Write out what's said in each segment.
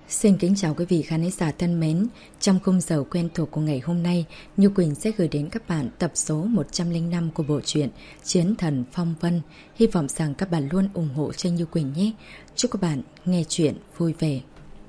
Xin kính chào quý vị khán giả thân mến. Trong khung giờ quen thuộc của ngày hôm nay, Như Quỳnh sẽ gửi đến các bạn tập số 105 của bộ truyện Chiến Thần Phong Vân. Hy vọng rằng các bạn luôn ủng hộ cho Như Quỳnh nhé. Chúc các bạn nghe chuyện vui vẻ.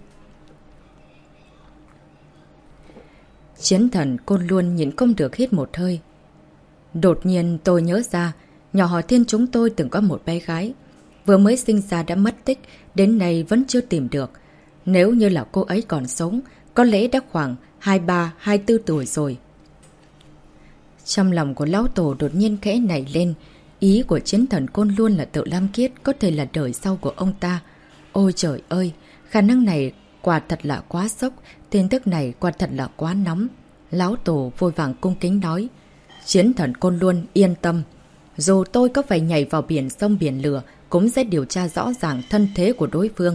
Chiến Thần Côn Luân nhịn không được hít một hơi. Đột nhiên tôi nhớ ra, nhỏ họ Thiên chúng tôi từng có một bé gái. Vừa mới sinh ra đã mất tích, đến nay vẫn chưa tìm được. Nếu như là cô ấy còn sống, có lẽ đã khoảng 23, 24 tuổi rồi. Trong lòng của lão tổ đột nhiên khẽ nảy lên. Ý của Chiến Thần Côn Luân là Tự Lam Kiết có thể là đời sau của ông ta. Ôi trời ơi, khả năng này quả thật là quá sốc, tin tức này quả thật là quá nóng. Lão tổ vội vàng cung kính nói. Chiến Thần Côn Luân yên tâm. Dù tôi có phải nhảy vào biển sông biển lửa, cũng sẽ điều tra rõ ràng thân thế của đối phương.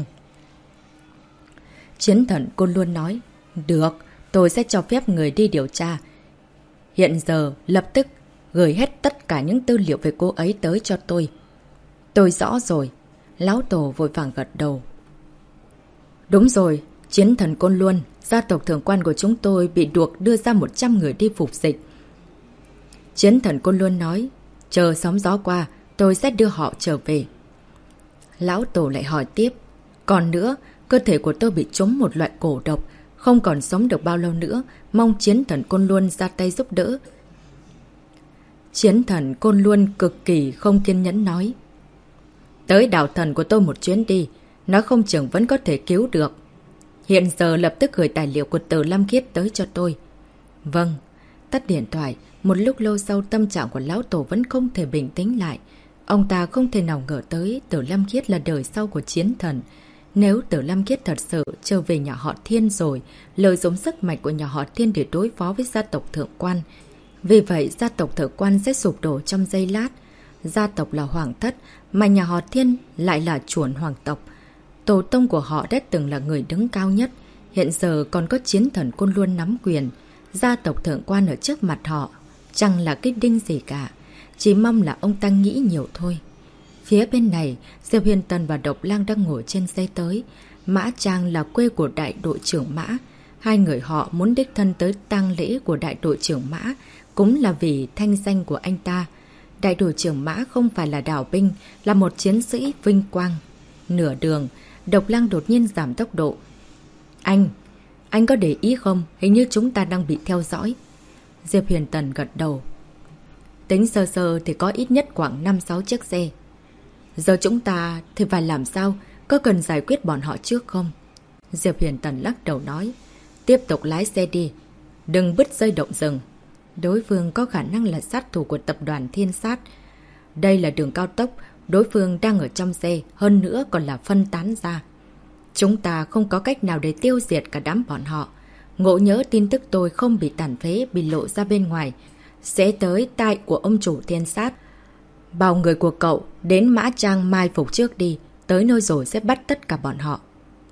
Chiến Thần Côn Luân nói. Được, tôi sẽ cho phép người đi điều tra. Hiện giờ, lập tức, gửi hết tất cả những tư liệu về cô ấy tới cho tôi. Tôi rõ rồi. Lão tổ vội vàng gật đầu. Đúng rồi, Chiến Thần Côn Luân, gia tộc thượng quan của chúng tôi bị buộc đưa ra 100 người đi phục dịch. Chiến Thần Côn Luân nói. Chờ sóng gió qua, tôi sẽ đưa họ trở về. Lão tổ lại hỏi tiếp. Còn nữa, cơ thể của tôi bị trúng một loại cổ độc, không còn sống được bao lâu nữa, mong Chiến Thần Côn Luân ra tay giúp đỡ. Chiến Thần Côn Luân cực kỳ không kiên nhẫn nói. Tới đảo thần của tôi một chuyến đi, nó không chừng vẫn có thể cứu được. Hiện giờ lập tức gửi tài liệu của Từ Lam Kiết tới cho tôi. Vâng. Tắt điện thoại, một lúc lâu sau tâm trạng của lão tổ vẫn không thể bình tĩnh lại. Ông ta không thể nào ngờ tới Từ Lam Kiết là đời sau của Chiến Thần. Nếu Từ Lam Kiết thật sự trở về nhà họ Thiên rồi, lợi dụng sức mạnh của nhà họ Thiên để đối phó với gia tộc thượng quan. Vì vậy, gia tộc thượng quan sẽ sụp đổ trong giây lát. Gia tộc là hoàng thất, mà nhà họ Thiên lại là chuồn hoàng tộc. Tổ tông của họ đã từng là người đứng cao nhất, hiện giờ còn có Chiến Thần Côn Luân nắm quyền. Gia tộc thượng quan ở trước mặt họ, chẳng là cái đinh gì cả. Chỉ mong là ông ta nghĩ nhiều thôi. Phía bên này, Diệp Huyền Tần và Độc Lang đang ngồi trên xe tới. Mã Trang là quê của đại đội trưởng Mã. Hai người họ muốn đích thân tới tang lễ của đại đội trưởng Mã, cũng là vì thanh danh của anh ta. Đại đội trưởng Mã không phải là đảo binh, là một chiến sĩ vinh quang. Nửa đường, Độc Lang đột nhiên giảm tốc độ. Anh có để ý không? Hình như chúng ta đang bị theo dõi. Diệp Huyền Tần gật đầu. Tính sơ sơ thì có ít nhất khoảng 5-6 chiếc xe. Giờ chúng ta thì phải làm sao? Có cần giải quyết bọn họ trước không? Diệp Huyền Tần lắc đầu nói. Tiếp tục lái xe đi. Đừng bứt dây động rừng. Đối phương có khả năng là sát thủ của tập đoàn Thiên Sát. Đây là đường cao tốc. Đối phương đang ở trong xe. Hơn nữa còn là phân tán ra. Chúng ta không có cách nào để tiêu diệt cả đám bọn họ. Ngộ nhỡ tin tức tôi không bị tàn phế, bị lộ ra bên ngoài, sẽ tới tai của ông chủ Thiên Sát. Bảo người của cậu đến Mã Trang mai phục trước đi. Tới nơi rồi sẽ bắt tất cả bọn họ.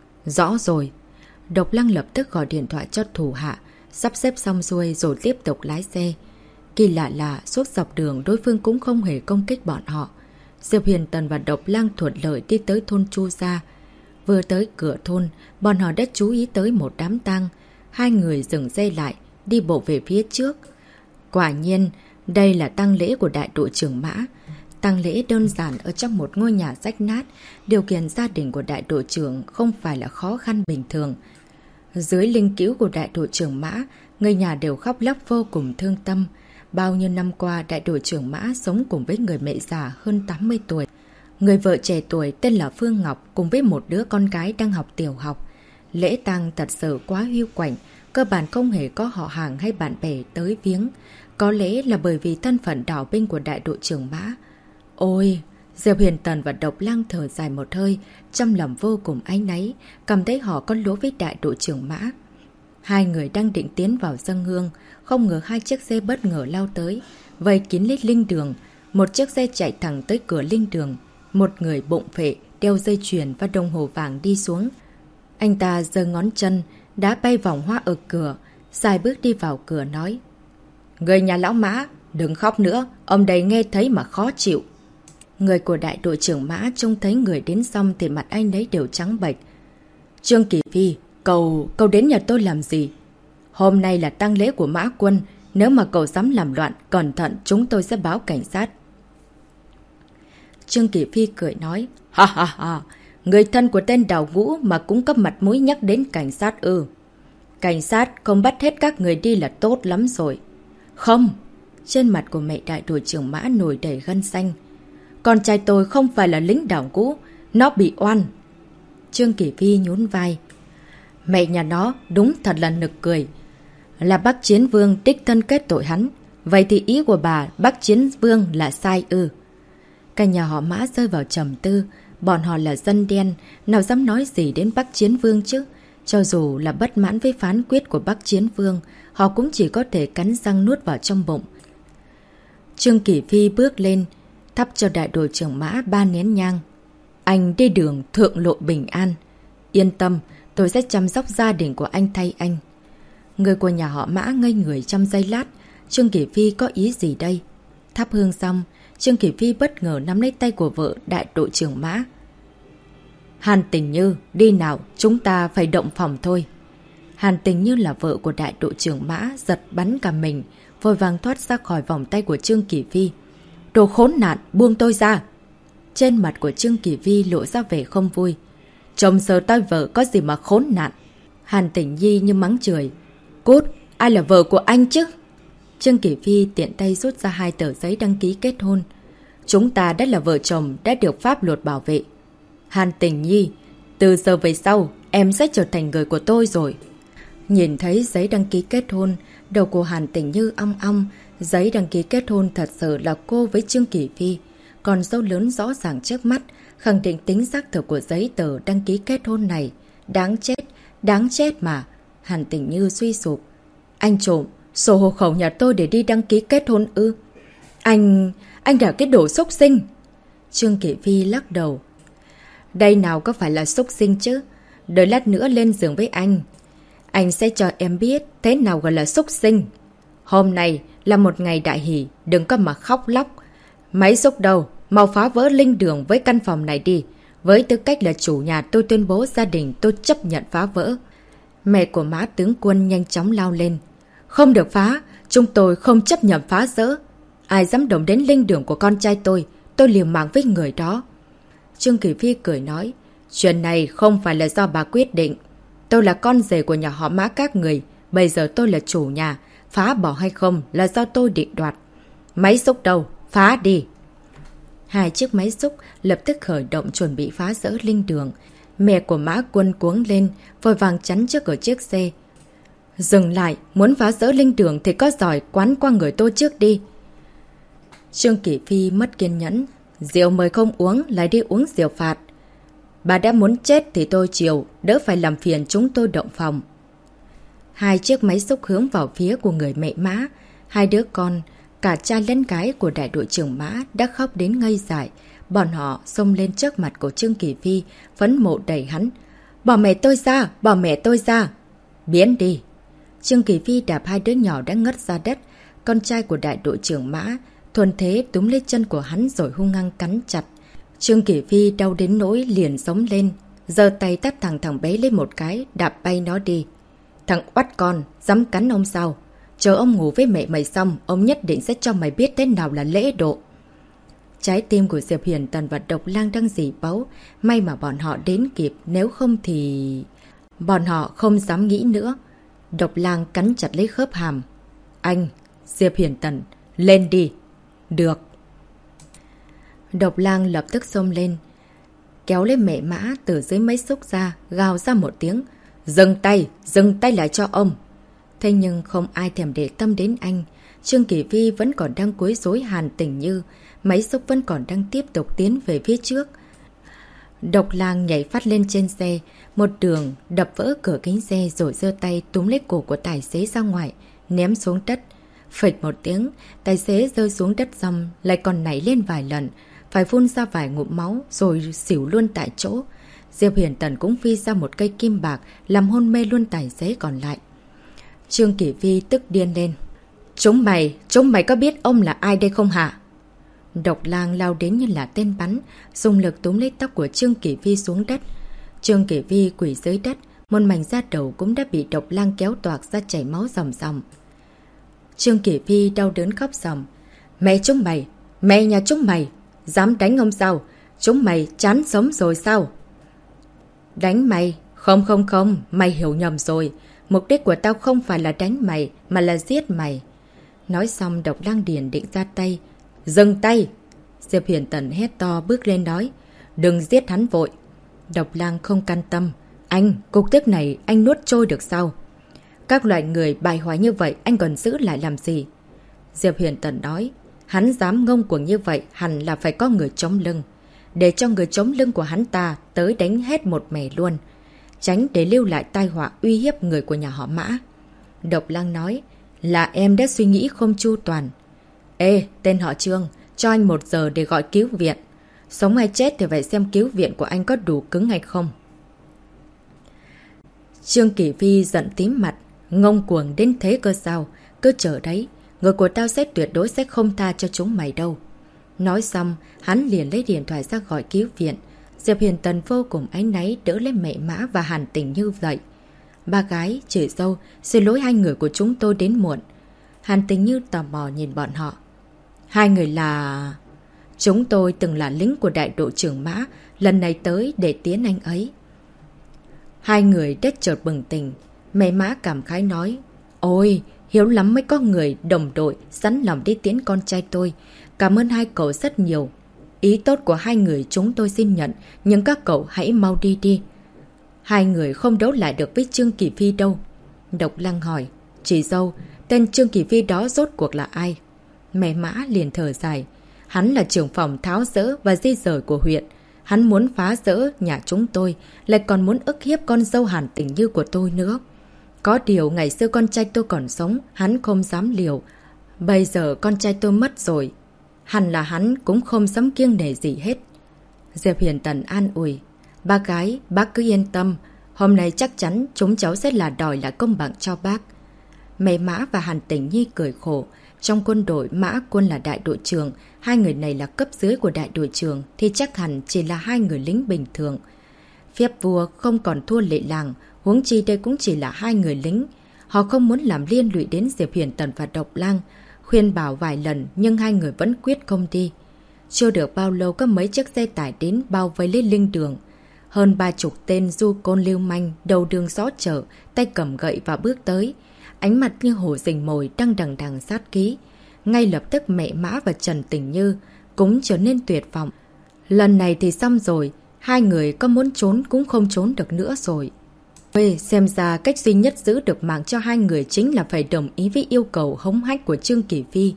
Rõ rồi. Độc Lăng lập tức gọi điện thoại cho thủ hạ, sắp xếp xong xuôi rồi tiếp tục lái xe. Kỳ lạ là suốt dọc đường đối phương cũng không hề công kích bọn họ. Diệp Huyền Tần và Độc Lăng thuận lợi đi tới thôn Chu Gia. Vừa tới cửa thôn, bọn họ đã chú ý tới một đám tang. Hai người dừng xe lại, đi bộ về phía trước. Quả nhiên, đây là tang lễ của đại đội trưởng Mã. Tang lễ đơn giản ở trong một ngôi nhà rách nát. Điều kiện gia đình của đại đội trưởng không phải là khó khăn bình thường. Dưới linh cữu của đại đội trưởng Mã, người nhà đều khóc lóc vô cùng thương tâm. Bao nhiêu năm qua, đại đội trưởng Mã sống cùng với người mẹ già hơn 80 tuổi. Người vợ trẻ tuổi tên là Phương Ngọc cùng với một đứa con gái đang học tiểu học. Lễ tang thật sự quá hiu quạnh, cơ bản không hề có họ hàng hay bạn bè tới viếng. Có lẽ là bởi vì thân phận đảo binh của đại đội trưởng Mã. Ôi, Diệp Huyền Tần và Độc Lăng thở dài một hơi, trong lòng vô cùng áy náy, cảm thấy họ có lỗi với đại đội trưởng Mã. Hai người đang định tiến vào dâng hương, không ngờ hai chiếc xe bất ngờ lao tới, vây kín lít linh đường. Một chiếc xe chạy thẳng tới cửa linh đường. Một người bụng phệ, đeo dây chuyền và đồng hồ vàng đi xuống. Anh ta giơ ngón chân, đá bay vòng hoa ở cửa, xài bước đi vào cửa nói. Người nhà lão Mã, đừng khóc nữa, ông đây nghe thấy mà khó chịu. Người của đại đội trưởng Mã trông thấy người đến xong thì mặt anh ấy đều trắng bệch. Trương Kỳ Phi, cậu đến nhà tôi làm gì? Hôm nay là tang lễ của Mã Quân. Nếu mà cậu dám làm loạn, cẩn thận chúng tôi sẽ báo cảnh sát. Trương Kỳ Phi cười nói. Ha ha ha, người thân của tên Đào Ngũ mà cũng có mặt mũi nhắc đến cảnh sát ư? Cảnh sát không bắt hết các người đi là tốt lắm rồi. Không! Trên mặt của mẹ đại đội trưởng Mã nổi đầy gân xanh. Con trai tôi không phải là lính Đào Ngũ, nó bị oan. Trương Kỳ Phi nhún vai. Mẹ nhà nó đúng thật là nực cười. Là bác Chiến Vương đích thân kết tội hắn. Vậy thì ý của bà bác Chiến Vương là sai ư? Cả nhà họ Mã rơi vào trầm tư. Bọn họ là dân đen, nào dám nói gì đến bác Chiến Vương chứ? Cho dù là bất mãn với phán quyết của bác Chiến Vương, họ cũng chỉ có thể cắn răng nuốt vào trong bụng. Trương Kỳ Phi bước lên, thắp cho đại đội trưởng Mã 3 nén nhang. Anh đi đường thượng lộ bình an. Yên tâm, tôi sẽ chăm sóc gia đình của anh thay anh. Người của nhà họ Mã ngây người trong giây lát. Trương Kỳ Phi có ý gì đây? Thắp hương xong, Trương Kỳ Phi bất ngờ nắm lấy tay của vợ đại đội trưởng Mã. Hàn Tình Như, đi nào, chúng ta phải động phòng thôi. Hàn Tình Như là vợ của đại đội trưởng Mã, giật bắn cả mình, vội vàng thoát ra khỏi vòng tay của Trương Kỳ Phi. Đồ khốn nạn, buông tôi ra! Trên mặt của Trương Kỳ Phi lộ ra vẻ không vui. Chồng sờ tay vợ có gì mà khốn nạn? Hàn Tình Nhi như mắng chửi. Cút, ai là vợ của anh chứ? Trương Kỳ Phi tiện tay rút ra 2 tờ giấy đăng ký kết hôn. Chúng ta đã là vợ chồng, đã được pháp luật bảo vệ. Hàn Tình Nhi, từ giờ về sau, em sẽ trở thành người của tôi rồi. Nhìn thấy giấy đăng ký kết hôn, đầu của Hàn Tình Như ong ong. Giấy đăng ký kết hôn thật sự là cô với Trương Kỳ Phi. Còn dấu lớn rõ ràng trước mắt, khẳng định tính xác thực của giấy tờ đăng ký kết hôn này. Đáng chết mà. Hàn Tình Như suy sụp. Anh trộm sổ hộ khẩu nhà tôi để đi đăng ký kết hôn ư? Anh là cái đồ xúc sinh. Trương Kỳ Phi lắc đầu. Đây nào có phải là xúc sinh chứ? Đợi lát nữa lên giường với anh sẽ cho em biết thế nào gọi là xúc sinh. Hôm nay là một ngày đại hỷ, đừng có mà khóc lóc. Máy xúc đâu, mau phá vỡ linh đường với căn phòng này đi. Với tư cách là chủ nhà, tôi tuyên bố gia đình tôi chấp nhận phá vỡ. Mẹ của Mã tướng quân nhanh chóng lao lên. Không được phá, chúng tôi không chấp nhận phá rỡ. Ai dám động đến linh đường của con trai tôi liều mạng với người đó. Trương Kỳ Phi cười nói, chuyện này không phải là do bà quyết định. Tôi là con rể của nhà họ Mã các người, bây giờ tôi là chủ nhà, phá bỏ hay không là do tôi định đoạt. Máy xúc đâu, phá đi. 2 chiếc máy xúc lập tức khởi động chuẩn bị phá rỡ linh đường. Mẹ của Mã Quân cuống lên, vội vàng chắn trước ở chiếc xe. Dừng lại, muốn phá rỡ linh đường thì có giỏi quán qua người tôi trước đi. Trương Kỳ Phi mất kiên nhẫn. Rượu mời không uống, lại đi uống rượu phạt. Bà đã muốn chết thì tôi chịu, đỡ phải làm phiền chúng tôi động phòng. 2 chiếc máy xúc hướng vào phía của người mẹ Mã. 2 đứa con, cả trai lẫn gái của đại đội trưởng Mã đã khóc đến ngây dại. Bọn họ xông lên trước mặt của Trương Kỳ Phi, phẫn mộ đẩy hắn. Bỏ mẹ tôi ra, bỏ mẹ tôi ra. Biến đi. Trương Kỳ Phi đạp 2 đứa nhỏ đã ngất ra đất. Con trai của đại đội trưởng Mã thuần thế túm lấy chân của hắn rồi hung hăng cắn chặt. Trương Kỳ Phi đau đến nỗi liền sống lên, giơ tay tát thằng bé lên một cái, đạp bay nó đi. Thằng oắt con, dám cắn ông sao? Chờ ông ngủ với mẹ mày xong, ông nhất định sẽ cho mày biết thế nào là lễ độ. Trái tim của Diệp Hiền Tần và Độc Lang đang rỉ máu. May mà bọn họ đến kịp, nếu không thì... Bọn họ không dám nghĩ nữa. Độc Lang cắn chặt lấy khớp hàm. Anh, Diệp Hiền Tần, lên đi. Được. Độc Lang lập tức xông lên, kéo lên mẹ Mã từ dưới máy xúc ra, gào ra một tiếng. Dừng tay lại cho ông. Thế nhưng không ai thèm để tâm đến anh. Trương Kỳ Phi vẫn còn đang quấy rối Hàn Tình Như. Máy xúc vẫn còn đang tiếp tục tiến về phía trước. Độc Lang nhảy phát lên trên xe, một đường đập vỡ cửa kính xe rồi giơ tay túm lấy cổ của tài xế ra ngoài, ném xuống đất. Phịch một tiếng, tài xế rơi xuống đất xong lại còn nảy lên vài lần, phải phun ra vài ngụm máu rồi xỉu luôn tại chỗ. Diệp Hiền Tần cũng phi ra một cây kim bạc làm hôn mê luôn tài xế còn lại. Trương Kỳ Phi tức điên lên. Chúng mày có biết ông là ai đây không hả? Độc Lang lao đến như là tên bắn, dùng lực túm lấy tóc của Trương Kỳ Phi xuống đất. Trương Kỷ Vi quỳ dưới đất, một mảnh da đầu cũng đã bị độc lang kéo toạc ra chảy máu ròng ròng. Trương Kỷ Vi đau đớn khóc ròng. Mẹ chúng mày, mẹ nhà chúng mày, dám đánh ông sao? Chúng mày chán sống rồi sao? Đánh mày? Không không không, mày hiểu nhầm rồi. Mục đích của tao không phải là đánh mày, mà là giết mày. Nói xong độc lang điền định ra tay. Dừng tay! Diệp Huyền Tần hét to bước lên nói. Đừng giết hắn vội. Độc lang không can tâm. Anh, cục tức này anh nuốt trôi được sao? Các loại người bài hoài như vậy anh còn giữ lại làm gì? Diệp Huyền Tần nói. Hắn dám ngông cuồng như vậy hẳn là phải có người chống lưng. Để cho người chống lưng của hắn ta tới đánh hết một mẻ luôn. Tránh để lưu lại tai họa uy hiếp người của nhà họ Mã. Độc lang nói. Là em đã suy nghĩ không chu toàn. Ê, tên họ Trương, cho anh 1 giờ để gọi cứu viện. Sống hay chết thì phải xem cứu viện của anh có đủ cứng hay không. Trương Kỷ Vi giận tím mặt. Ngông cuồng đến thế cơ sao? Cứ chờ đấy. Người của tao sẽ tuyệt đối sẽ không tha cho chúng mày đâu. Nói xong, hắn liền lấy điện thoại ra gọi cứu viện. Diệp Huyền Tần vô cùng áy náy đỡ lấy mẹ Mã và Hàn Tình Như dậy. Ba gái, chị dâu, xin lỗi hai người của chúng tôi đến muộn. Hàn Tình Như tò mò nhìn bọn họ. Hai người là... Chúng tôi từng là lính của đại đội trưởng Mã, lần này tới để tiến anh ấy. Hai người đết chợt bừng tỉnh. Mẹ Mã cảm khái nói. Ôi, hiếu lắm mới có người đồng đội sẵn lòng đi tiến con trai tôi. Cảm ơn hai cậu rất nhiều. Ý tốt của hai người chúng tôi xin nhận, nhưng các cậu hãy mau đi đi. Hai người không đấu lại được với Trương Kỷ Vi đâu. Độc Lăng hỏi. Chị dâu, tên Trương Kỷ Vi đó rốt cuộc là ai? Mẹ Mã liền thở dài. Hắn là trưởng phòng tháo dỡ và di rời của huyện. Hắn muốn phá rỡ nhà chúng tôi, lại còn muốn ức hiếp con dâu Hàn Tình Như của tôi nữa. Có điều ngày xưa con trai tôi còn sống, hắn không dám liều. Bây giờ con trai tôi mất rồi. Hẳn là hắn cũng không dám kiêng nể gì hết. Diệp Huyền Tần an ủi. Bác gái, bác cứ yên tâm. Hôm nay chắc chắn chúng cháu sẽ là đòi lại công bằng cho bác. Mẹ Mã và Hàn Tình Nhi cười khổ. Trong quân đội, Mã Quân là đại đội trưởng. Hai người này là cấp dưới của đại đội trưởng. Thì chắc hẳn chỉ là hai người lính bình thường. Phép vua không còn thua lệ làng. Huống chi đây cũng chỉ là hai người lính. Họ không muốn làm liên lụy đến Diệp Huyền Tần và Độc Lang. Khuyên bảo vài lần nhưng hai người vẫn quyết không đi. Chưa được bao lâu có mấy chiếc xe tải đến bao vây lên linh đường. Hơn 30 tên du côn lưu manh, đầu đường xó chở, tay cầm gậy và bước tới. Ánh mặt như hổ rình mồi đang đằng đằng sát ký. Ngay lập tức mẹ Mã và Trần Tình Như cũng trở nên tuyệt vọng. Lần này thì xong rồi, hai người có muốn trốn cũng không trốn được nữa rồi. Xem ra cách duy nhất giữ được mạng cho hai người chính là phải đồng ý với yêu cầu hống hách của Trương Kỷ Vi.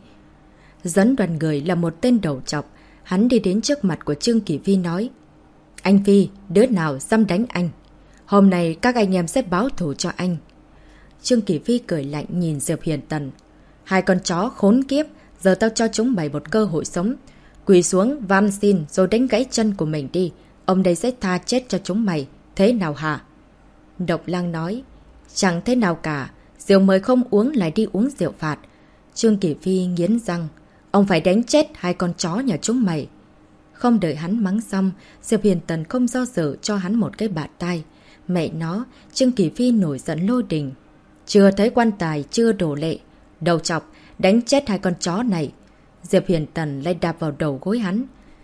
Dẫn đoàn người là một tên đầu trọc, hắn đi đến trước mặt của Trương Kỷ Vi nói. Anh Vi, đứa nào dám đánh anh? Hôm nay các anh em sẽ báo thù cho anh. Trương Kỷ Vi cười lạnh nhìn Diệp Huyền Tần. Hai con chó khốn kiếp, giờ tao cho chúng mày một cơ hội sống. Quỳ xuống, van xin rồi đánh gãy chân của mình đi. Ông đây sẽ tha chết cho chúng mày. Thế nào hả? Độc Lang nói. Chẳng thế nào cả. Rượu mời không uống lại đi uống rượu phạt. Trương Kỷ Vi nghiến răng. Ông phải đánh chết hai con chó nhà chúng mày. Không đợi hắn mắng xong, Diệp Huyền Tần không do dự cho hắn một cái bạt tai. Mẹ nó, Trương Kỷ Vi nổi giận lôi đình. Chưa thấy quan tài, chưa đổ lệ. Đầu chọc, đánh chết hai con chó này. Diệp Huyền Tần lại đạp vào đầu gối hắn.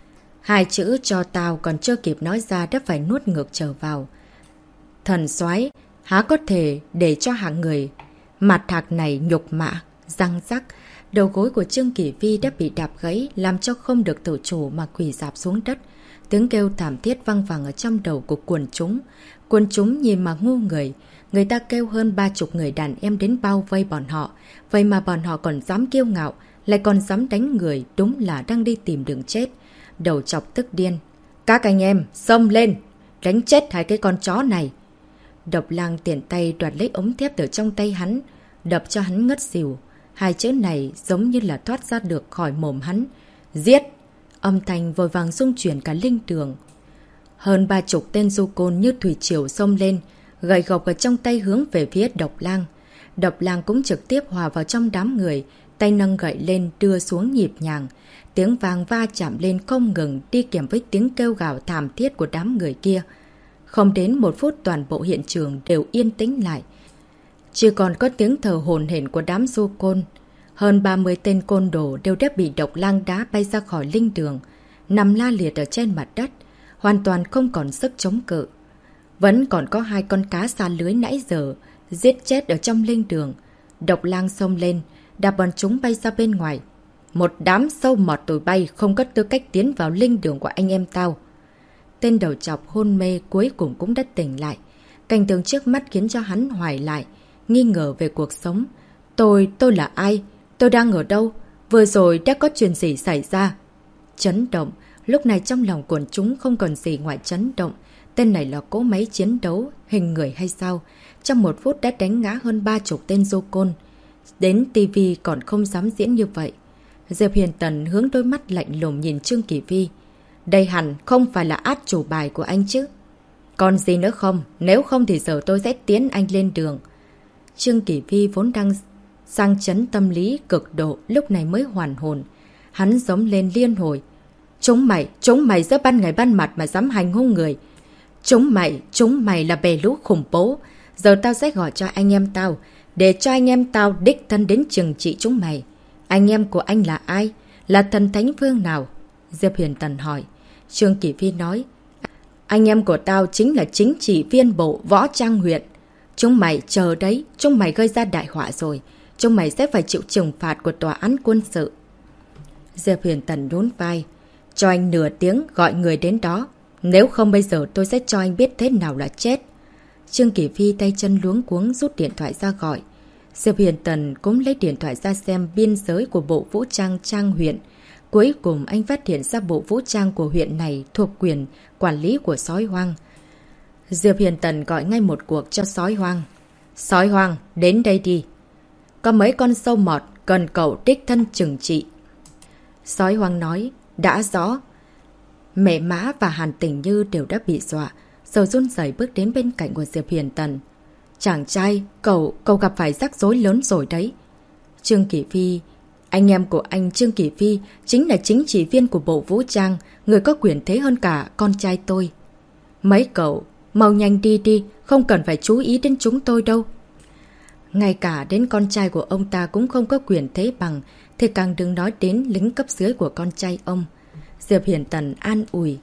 Hai chữ cho tao còn chưa kịp nói ra đã phải nuốt ngược trở vào. Thần soái há có thể để cho hạng người mặt thạc này nhục mạ, răng rắc. Đầu gối của Trương Kỷ Vi đã bị đạp gãy, làm cho không được tự chủ mà quỳ rạp xuống đất. Tiếng kêu thảm thiết văng vẳng ở trong đầu của quần chúng. Quần chúng nhìn mà ngu người. Người ta kêu hơn 30 người đàn em đến bao vây bọn họ. Vậy mà bọn họ còn dám kiêu ngạo, lại còn dám đánh người, đúng là đang đi tìm đường chết. Đầu chọc tức điên. Các anh em, xông lên! Đánh chết hai cái con chó này! Độc Lang tiện tay đoạt lấy ống thép từ trong tay hắn, đập cho hắn ngất xỉu. Hai chữ này giống như là thoát ra được khỏi mồm hắn. Giết! Âm thanh vội vàng xung chuyển cả linh đường. Hơn 30 tên du côn như thủy triều xông lên, gậy gộc ở trong tay hướng về phía Độc Lang. Độc Lang cũng trực tiếp hòa vào trong đám người, tay nâng gậy lên đưa xuống nhịp nhàng. Tiếng vang va chạm lên không ngừng đi kèm với tiếng kêu gào thảm thiết của đám người kia. Không đến 1 phút toàn bộ hiện trường đều yên tĩnh lại. Chỉ còn có tiếng thở hổn hển của đám du côn. Hơn 30 tên côn đồ đều đã bị độc lang đá bay ra khỏi linh đường, nằm la liệt ở trên mặt đất, hoàn toàn không còn sức chống cự. Vẫn còn có 2 con cá xa lưới nãy giờ giết chết ở trong linh đường. Độc lang xông lên, đạp bọn chúng bay ra bên ngoài. Một đám sâu mọt tụi bay không có tư cách tiến vào linh đường của anh em tao. Tên đầu chọc hôn mê cuối cùng cũng đã tỉnh lại. Cảnh tượng trước mắt khiến cho hắn hoài lại, nghi ngờ về cuộc sống. Tôi là ai? Tôi đang ở đâu? Vừa rồi đã có chuyện gì xảy ra? Chấn động. Lúc này trong lòng quần chúng không còn gì ngoài chấn động. Tên này là cỗ máy chiến đấu, hình người hay sao? Trong 1 phút đã đánh ngã hơn 30 tên du côn. Đến TV còn không dám diễn như vậy. Diệp Huyền Tần hướng đôi mắt lạnh lùng nhìn Trương Kỳ Phi. Đây hẳn không phải là át chủ bài của anh chứ? Còn gì nữa không? Nếu không thì giờ tôi sẽ tiến anh lên đường. Trương Kỳ Phi vốn đang sang chấn tâm lý cực độ, lúc này mới hoàn hồn. Hắn giống lên liên hồi. Chúng mày giữa ban ngày ban mặt mà dám hành hung người. Chúng mày là bè lũ khủng bố. Giờ tao sẽ gọi cho anh em tao, để cho anh em tao đích thân đến trừng trị chúng mày. Anh em của anh là ai? Là thần thánh phương nào? Diệp Huyền Tần hỏi. Trương Kỳ Phi nói. Anh em của tao chính là chính trị viên bộ Võ Trang huyện. Chúng mày chờ đấy, chúng mày gây ra đại họa rồi. Chúng mày sẽ phải chịu trừng phạt của tòa án quân sự. Diệp Huyền Tần nhún vai. Cho anh nửa tiếng gọi người đến đó. Nếu không bây giờ tôi sẽ cho anh biết thế nào là chết. Trương Kỳ Phi tay chân luống cuống rút điện thoại ra gọi. Diệp Huyền Tần cũng lấy điện thoại ra xem biên giới của bộ vũ trang Trang huyện. Cuối cùng anh phát hiện ra bộ vũ trang của huyện này thuộc quyền quản lý của Sói Hoang. Diệp Huyền Tần gọi ngay một cuộc cho Sói Hoang. Sói Hoang, đến đây đi. Có mấy con sâu mọt cần cậu đích thân trừng trị. Sói Hoang nói, đã rõ. Mẹ Mã và Hàn Tình Như đều đã bị dọa. Giờ run rẩy bước đến bên cạnh của Diệp Huyền Tần. Chàng trai, cậu gặp phải rắc rối lớn rồi đấy. Trương Kỳ Phi, anh em của anh Trương Kỳ Phi chính là chính trị viên của bộ vũ trang, người có quyền thế hơn cả con trai tôi. Mấy cậu, mau nhanh đi, không cần phải chú ý đến chúng tôi đâu. Ngay cả đến con trai của ông ta cũng không có quyền thế bằng, thì càng đừng nói đến lính cấp dưới của con trai ông. Diệp Huyền Tần an ủi.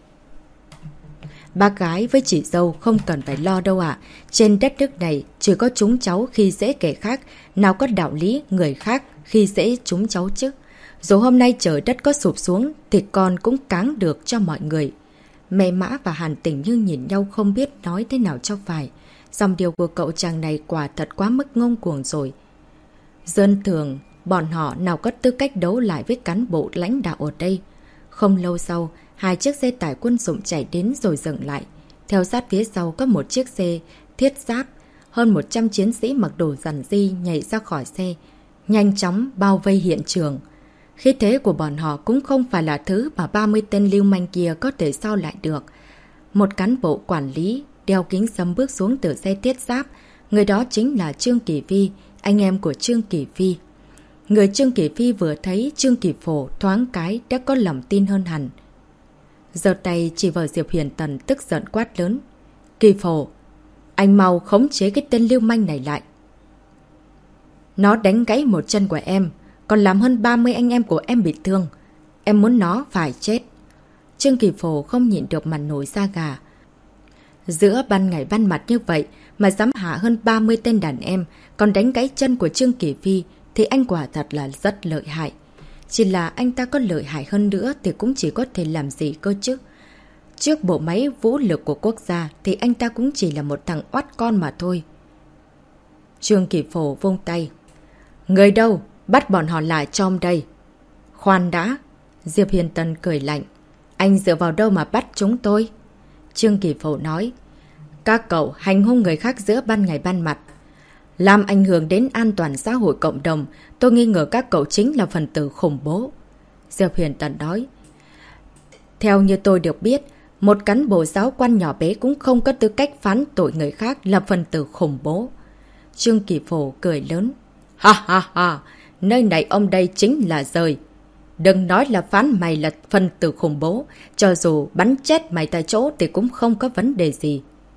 Bác gái với chị dâu không cần phải lo đâu ạ. Trên đất nước này chỉ có chúng cháu khi dễ kẻ khác, nào có đạo lý người khác khi dễ chúng cháu chứ. Dù hôm nay trời đất có sụp xuống thì con cũng cáng được cho mọi người. Mẹ Mã và Hàn Tình Như nhìn nhau không biết nói thế nào cho phải. Dòng điều của cậu chàng này quả thật quá mức ngông cuồng rồi. Dân thường, bọn họ nào có tư cách đấu lại với cán bộ lãnh đạo ở đây. Không lâu sau, 2 chiếc xe tải quân dụng chạy đến rồi dừng lại. Theo sát phía sau có một chiếc xe thiết giáp. Hơn 100 chiến sĩ mặc đồ giản dị nhảy ra khỏi xe, nhanh chóng bao vây hiện trường. Khí thế của bọn họ cũng không phải là thứ mà 30 tên lưu manh kia có thể so lại được. Một cán bộ quản lý đeo kính sấm bước xuống từ xe thiết giáp. Người đó chính là Trương Kỳ Phi, anh em của Trương Kỳ Phi. Người Trương Kỳ Phi vừa thấy Trương Kỳ Phổ thoáng cái đã có lòng tin hơn hẳn. Giơ tay chỉ vào Diệp Huyền Tần tức giận quát lớn. Kỳ Phổ, anh mau khống chế cái tên lưu manh này lại. Nó đánh gãy một chân của em, còn làm hơn 30 anh em của em bị thương. Em muốn nó phải chết. Trương Kỳ Phổ không nhịn được mà nổi da gà. Giữa ban ngày ban mặt như vậy mà dám hạ hơn 30 tên đàn em, còn đánh gãy chân của Trương Kỳ Phi thì anh quả thật là rất lợi hại. Chỉ là anh ta có lợi hại hơn nữa thì cũng chỉ có thể làm gì cơ chứ. Trước bộ máy vũ lực của quốc gia thì anh ta cũng chỉ là một thằng oát con mà thôi. Trương Kỳ Phổ vung tay. Người đâu? Bắt bọn họ lại trong đây. Khoan đã. Diệp Hiền Tân cười lạnh. Anh dựa vào đâu mà bắt chúng tôi? Trương Kỳ Phổ nói. Các cậu hành hung người khác giữa ban ngày ban mặt, làm ảnh hưởng đến an toàn xã hội cộng đồng. Tôi nghi ngờ các cậu chính là phần tử khủng bố. Diệp Huyền Tần nói. Theo như tôi được biết, một cán bộ giáo quan nhỏ bé cũng không có tư cách phán tội người khác là phần tử khủng bố. Trương Kỳ Phổ cười lớn. Ha ha ha, nơi này ông đây chính là rời. Đừng nói là phán mày là phần tử khủng bố, cho dù bắn chết mày tại chỗ thì cũng không có vấn đề gì.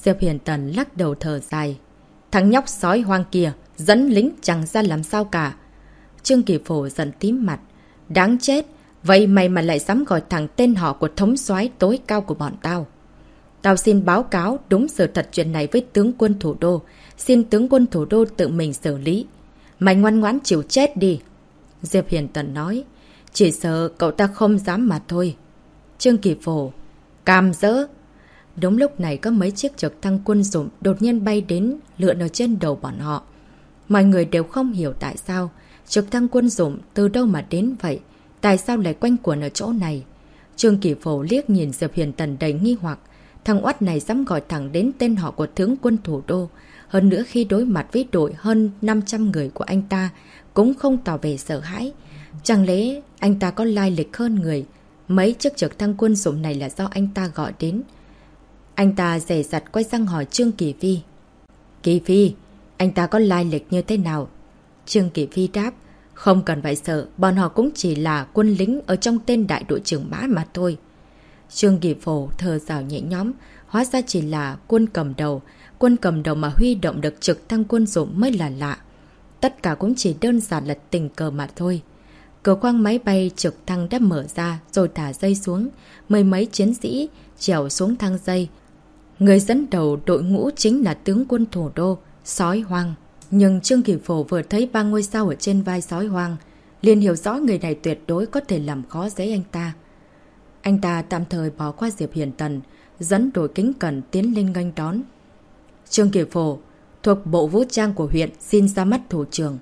Diệp Huyền Tần lắc đầu thở dài. Thằng nhóc sói hoang kia, dẫn lính chẳng ra làm sao cả. Trương Kỳ Phổ giận tím mặt. Đáng chết, vậy mày mà lại dám gọi thẳng tên họ của thống soái tối cao của bọn tao. Tao xin báo cáo đúng sự thật chuyện này với tướng quân thủ đô. Xin tướng quân thủ đô tự mình xử lý. Mày ngoan ngoãn chịu chết đi. Diệp Hiền Tần nói. Chỉ sợ cậu ta không dám mà thôi. Trương Kỳ Phổ. Càm rỡ. Đúng lúc này có mấy chiếc trực thăng quân dụng đột nhiên bay đến lượn ở trên đầu bọn họ. Mọi người đều không hiểu tại sao trực thăng quân dụng từ đâu mà đến vậy. Tại sao lại quanh quẩn ở chỗ này? Trương Kỳ Phổ liếc nhìn Diệp Hiền Tần đầy nghi hoặc. Thằng oắt này dám gọi thẳng đến tên họ của tướng quân thủ đô. Hơn nữa khi đối mặt với đội hơn 500 người của anh ta cũng không tỏ vẻ sợ hãi. Chẳng lẽ anh ta có lai lịch hơn người? Mấy chiếc trực thăng quân dụng này là do anh ta gọi đến. Anh ta dè dặt quay sang hỏi Trương Kỳ Phi. Kỳ Phi, anh ta có lai lịch như thế nào? Trương Kỳ Phi đáp. Không cần phải sợ, bọn họ cũng chỉ là quân lính ở trong tên đại đội trưởng Mã mà thôi. Trương Kỳ Phổ thở phào nhẹ nhõm, hóa ra chỉ là quân cầm đầu. Quân cầm đầu mà huy động được trực thăng quân dụng mới là lạ. Tất cả cũng chỉ đơn giản là tình cờ mà thôi. Cửa khoang máy bay trực thăng đã mở ra rồi thả dây xuống. Mười mấy chiến sĩ trèo xuống thang dây. Người dẫn đầu đội ngũ chính là tướng quân thủ đô, Sói Hoang. Nhưng Trương Kỳ Phổ vừa thấy 3 ngôi sao ở trên vai Sói Hoang, liền hiểu rõ người này tuyệt đối có thể làm khó dễ anh ta. Anh ta tạm thời bỏ qua Diệp Hiền Tần, dẫn đội kính cẩn tiến lên nghênh đón. Trương Kỳ Phổ, thuộc bộ vũ trang của huyện, xin ra mắt thủ trưởng.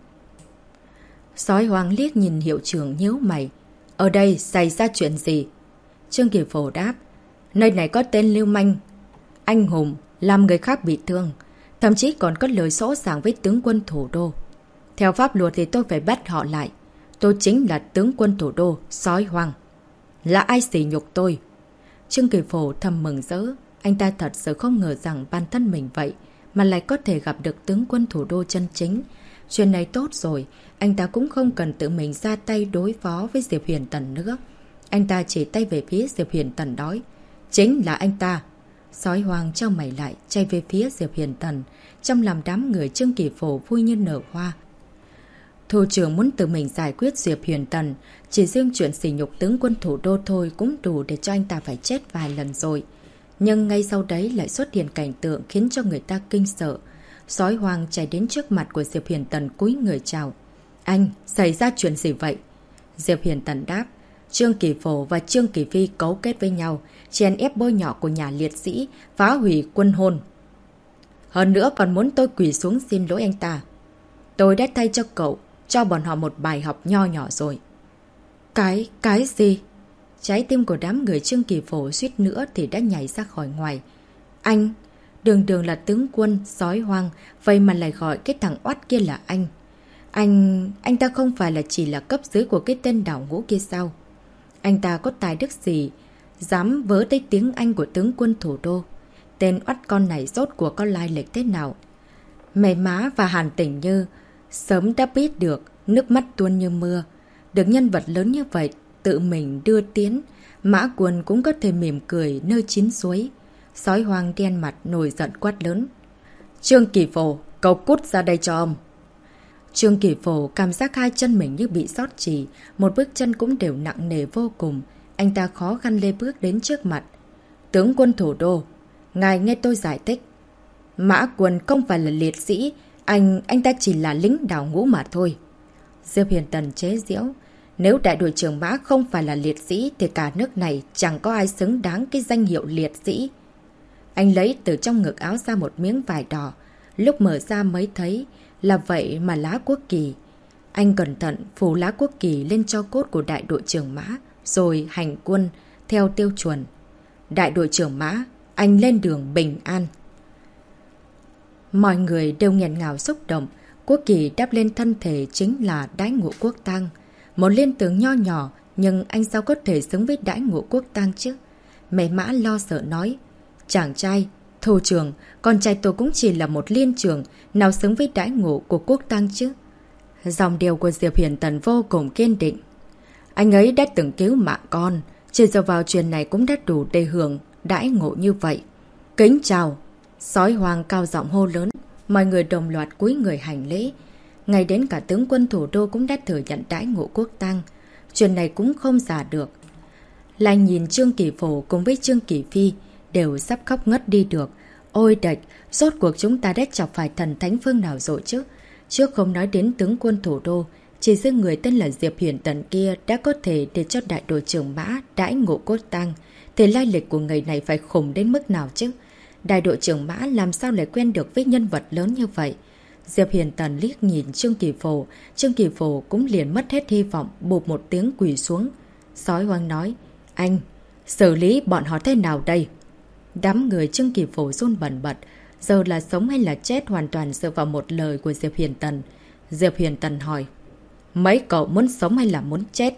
Sói Hoang liếc nhìn hiệu trưởng nhíu mày. Ở đây xảy ra chuyện gì? Trương Kỳ Phổ đáp. Nơi này có tên lưu manh, anh hùng, làm người khác bị thương. Thậm chí còn có lời sỗ sàng với tướng quân thủ đô. Theo pháp luật thì tôi phải bắt họ lại. Tôi chính là tướng quân thủ đô, Sói Hoang. Là ai sỉ nhục tôi? Trương Kỳ Phổ thầm mừng rỡ. Anh ta thật sự không ngờ rằng bản thân mình vậy mà lại có thể gặp được tướng quân thủ đô chân chính. Chuyện này tốt rồi. Anh ta cũng không cần tự mình ra tay đối phó với Diệp Huyền Tần nữa. Anh ta chỉ tay về phía Diệp Huyền Tần nói. Chính là anh ta. Sói Hoang trao mày lại, chạy về phía Diệp Hiền Tần. Trong lòng đám người Trương Kỳ Phổ vui như nở hoa. Thủ trưởng muốn tự mình giải quyết Diệp Huyền Tần. Chỉ riêng chuyện sỉ nhục tướng quân thủ đô thôi cũng đủ để cho anh ta phải chết vài lần rồi. Nhưng ngay sau đấy lại xuất hiện cảnh tượng khiến cho người ta kinh sợ. Sói Hoang chạy đến trước mặt của Diệp Hiền Tần cúi người chào. Anh, xảy ra chuyện gì vậy? Diệp Hiền Tần đáp. Trương Kỳ Phổ và Trương Kỳ Phi cấu kết với nhau, chèn ép bôi nhỏ của nhà liệt sĩ, phá hủy quân hôn. Hơn nữa còn muốn tôi quỳ xuống xin lỗi anh ta. Tôi đã thay cho cậu, cho bọn họ một bài học nho nhỏ rồi. Cái gì? Trái tim của đám người Trương Kỳ Phổ suýt nữa thì đã nhảy ra khỏi ngoài. Anh, đường đường là tướng quân, Sói Hoang, vậy mà lại gọi cái thằng oát kia là anh. Anh ta không phải là chỉ là cấp dưới của cái tên đảo ngũ kia sao? Anh ta có tài đức gì dám vớ tới tiếng Anh của tướng quân thủ đô? Tên oắt con này rốt cuộc có lai lịch thế nào? Mẹ Má và Hàn Tỉnh Như sớm đã biết được, nước mắt tuôn như mưa. Được nhân vật lớn như vậy tự mình đưa tiến, Mã Quân cũng có thể mỉm cười nơi chín suối. Sói Hoang đen mặt nổi giận quát lớn. Trương Kỳ Phổ, cậu cút ra đây cho ông. Trương Kỳ Phổ cảm giác hai chân mình như bị xót chỉ, một bước chân cũng đều nặng nề vô cùng. Anh ta khó khăn lê bước đến trước mặt. Tướng quân thủ đô, ngài nghe tôi giải thích. Mã Quân không phải là liệt sĩ, anh ta chỉ là lính đảo ngũ mà thôi. Diệp Hiền Tần chế giễu. Nếu đại đội trưởng Mã không phải là liệt sĩ thì cả nước này chẳng có ai xứng đáng cái danh hiệu liệt sĩ. Anh lấy từ trong ngực áo ra một miếng vải đỏ. Lúc mở ra mới thấy là vậy mà lá quốc kỳ. Anh cẩn thận phủ lá quốc kỳ lên tro cốt của đại đội trưởng Mã, rồi hành quân theo tiêu chuẩn. Đại đội trưởng Mã, anh lên đường bình an. Mọi người đều nghẹn ngào xúc động. Quốc kỳ đáp lên thân thể chính là Đái Ngũ Quốc Tang. Một liên tưởng nho nhỏ, nhưng anh sao có thể xứng với Đái Ngũ Quốc Tang chứ? Mẹ Mã lo sợ nói. Chàng trai, thủ trưởng, con trai tôi cũng chỉ là một liên trưởng, nào xứng với Đái Ngũ của Quốc Tang chứ? Dòng điều của Diệp Hiền Tần vô cùng kiên định. Anh ấy đã từng cứu mạng con, chỉ giờ vào chuyện này cũng đã đủ để hưởng đãi ngộ như vậy. Kính chào. Sói hoang cao giọng hô lớn, mọi người đồng loạt cúi người hành lễ. Ngay đến cả tướng quân thủ đô cũng đã thừa nhận đãi ngộ quốc tang. Chuyện này cũng không giả được. Lại nhìn Trương Kỳ Phổ cùng với Trương Kỳ Phi đều sắp khóc ngất đi được. Ôi đạch, rốt cuộc chúng ta đã chọc phải thần thánh phương nào rồi chứ? Trước không nói đến tướng quân thủ đô, chỉ riêng người tên là Diệp Huyền Tần kia đã có thể để cho đại đội trưởng Mã đãi ngộ quốc tang. Thì lai lịch của người này phải khủng đến mức nào chứ? Đại đội trưởng Mã làm sao lại quen được với nhân vật lớn như vậy? Diệp Huyền Tần liếc nhìn Trương Kỳ Phổ. Trương Kỳ Phổ cũng liền mất hết hy vọng, bụp một tiếng quỳ xuống. Sói hoang nói, anh, xử lý bọn họ thế nào đây? Đám người Trương Kỳ Phổ run bần bật. Giờ là sống hay là chết hoàn toàn dựa vào một lời của Diệp Huyền Tần. Diệp Huyền Tần hỏi, mấy cậu muốn sống hay là muốn chết?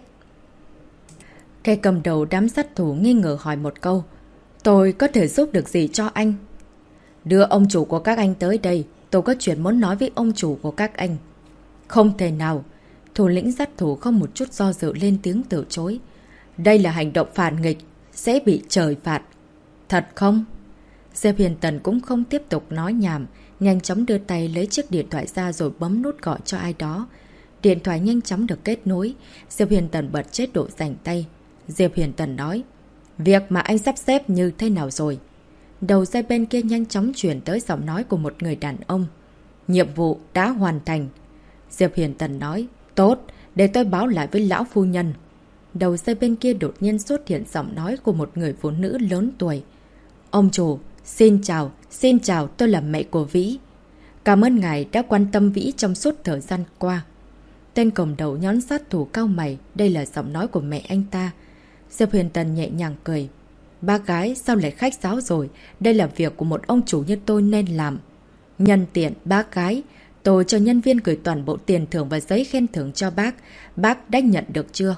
Kẻ cầm đầu đám sát thủ nghi ngờ hỏi một câu, tôi có thể giúp được gì cho anh? Đưa ông chủ của các anh tới đây, tôi có chuyện muốn nói với ông chủ của các anh. Không thể nào. Thủ lĩnh sát thủ không một chút do dự lên tiếng từ chối. Đây là hành động phản nghịch, sẽ bị trời phạt. Thật không? Diệp Huyền Tần cũng không tiếp tục nói nhảm, nhanh chóng đưa tay lấy chiếc điện thoại ra rồi bấm nút gọi cho ai đó. Điện thoại nhanh chóng được kết nối. Diệp Huyền Tần bật chế độ rảnh tay. Diệp Huyền Tần nói, việc mà anh sắp xếp như thế nào rồi? Đầu dây bên kia nhanh chóng chuyển tới giọng nói của một người đàn ông. Nhiệm vụ đã hoàn thành. Diệp Huyền Tần nói, tốt, để tôi báo lại với lão phu nhân. Đầu dây bên kia đột nhiên xuất hiện giọng nói của một người phụ nữ lớn tuổi. Ông chủ, xin chào, tôi là mẹ của Vĩ. Cảm ơn ngài đã quan tâm Vĩ trong suốt thời gian qua. Tên cầm đầu nhóm sát thủ cao mày, đây là giọng nói của mẹ anh ta. Diệp Huyền Tần nhẹ nhàng cười. Bác gái, sao lại khách sáo rồi? Đây là việc của một ông chủ như tôi nên làm. Nhân tiện, bác gái, tôi cho nhân viên gửi toàn bộ tiền thưởng và giấy khen thưởng cho bác. Bác đã nhận được chưa?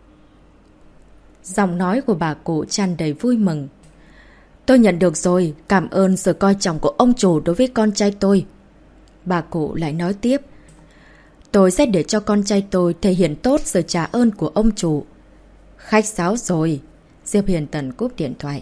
Giọng nói của bà cụ tràn đầy vui mừng. Tôi nhận được rồi, cảm ơn sự coi trọng của ông chủ đối với con trai tôi. Bà cụ lại nói tiếp. Tôi sẽ để cho con trai tôi thể hiện tốt sự trả ơn của ông chủ. Khách sáo rồi. Diệp Huyền Tần cúp điện thoại.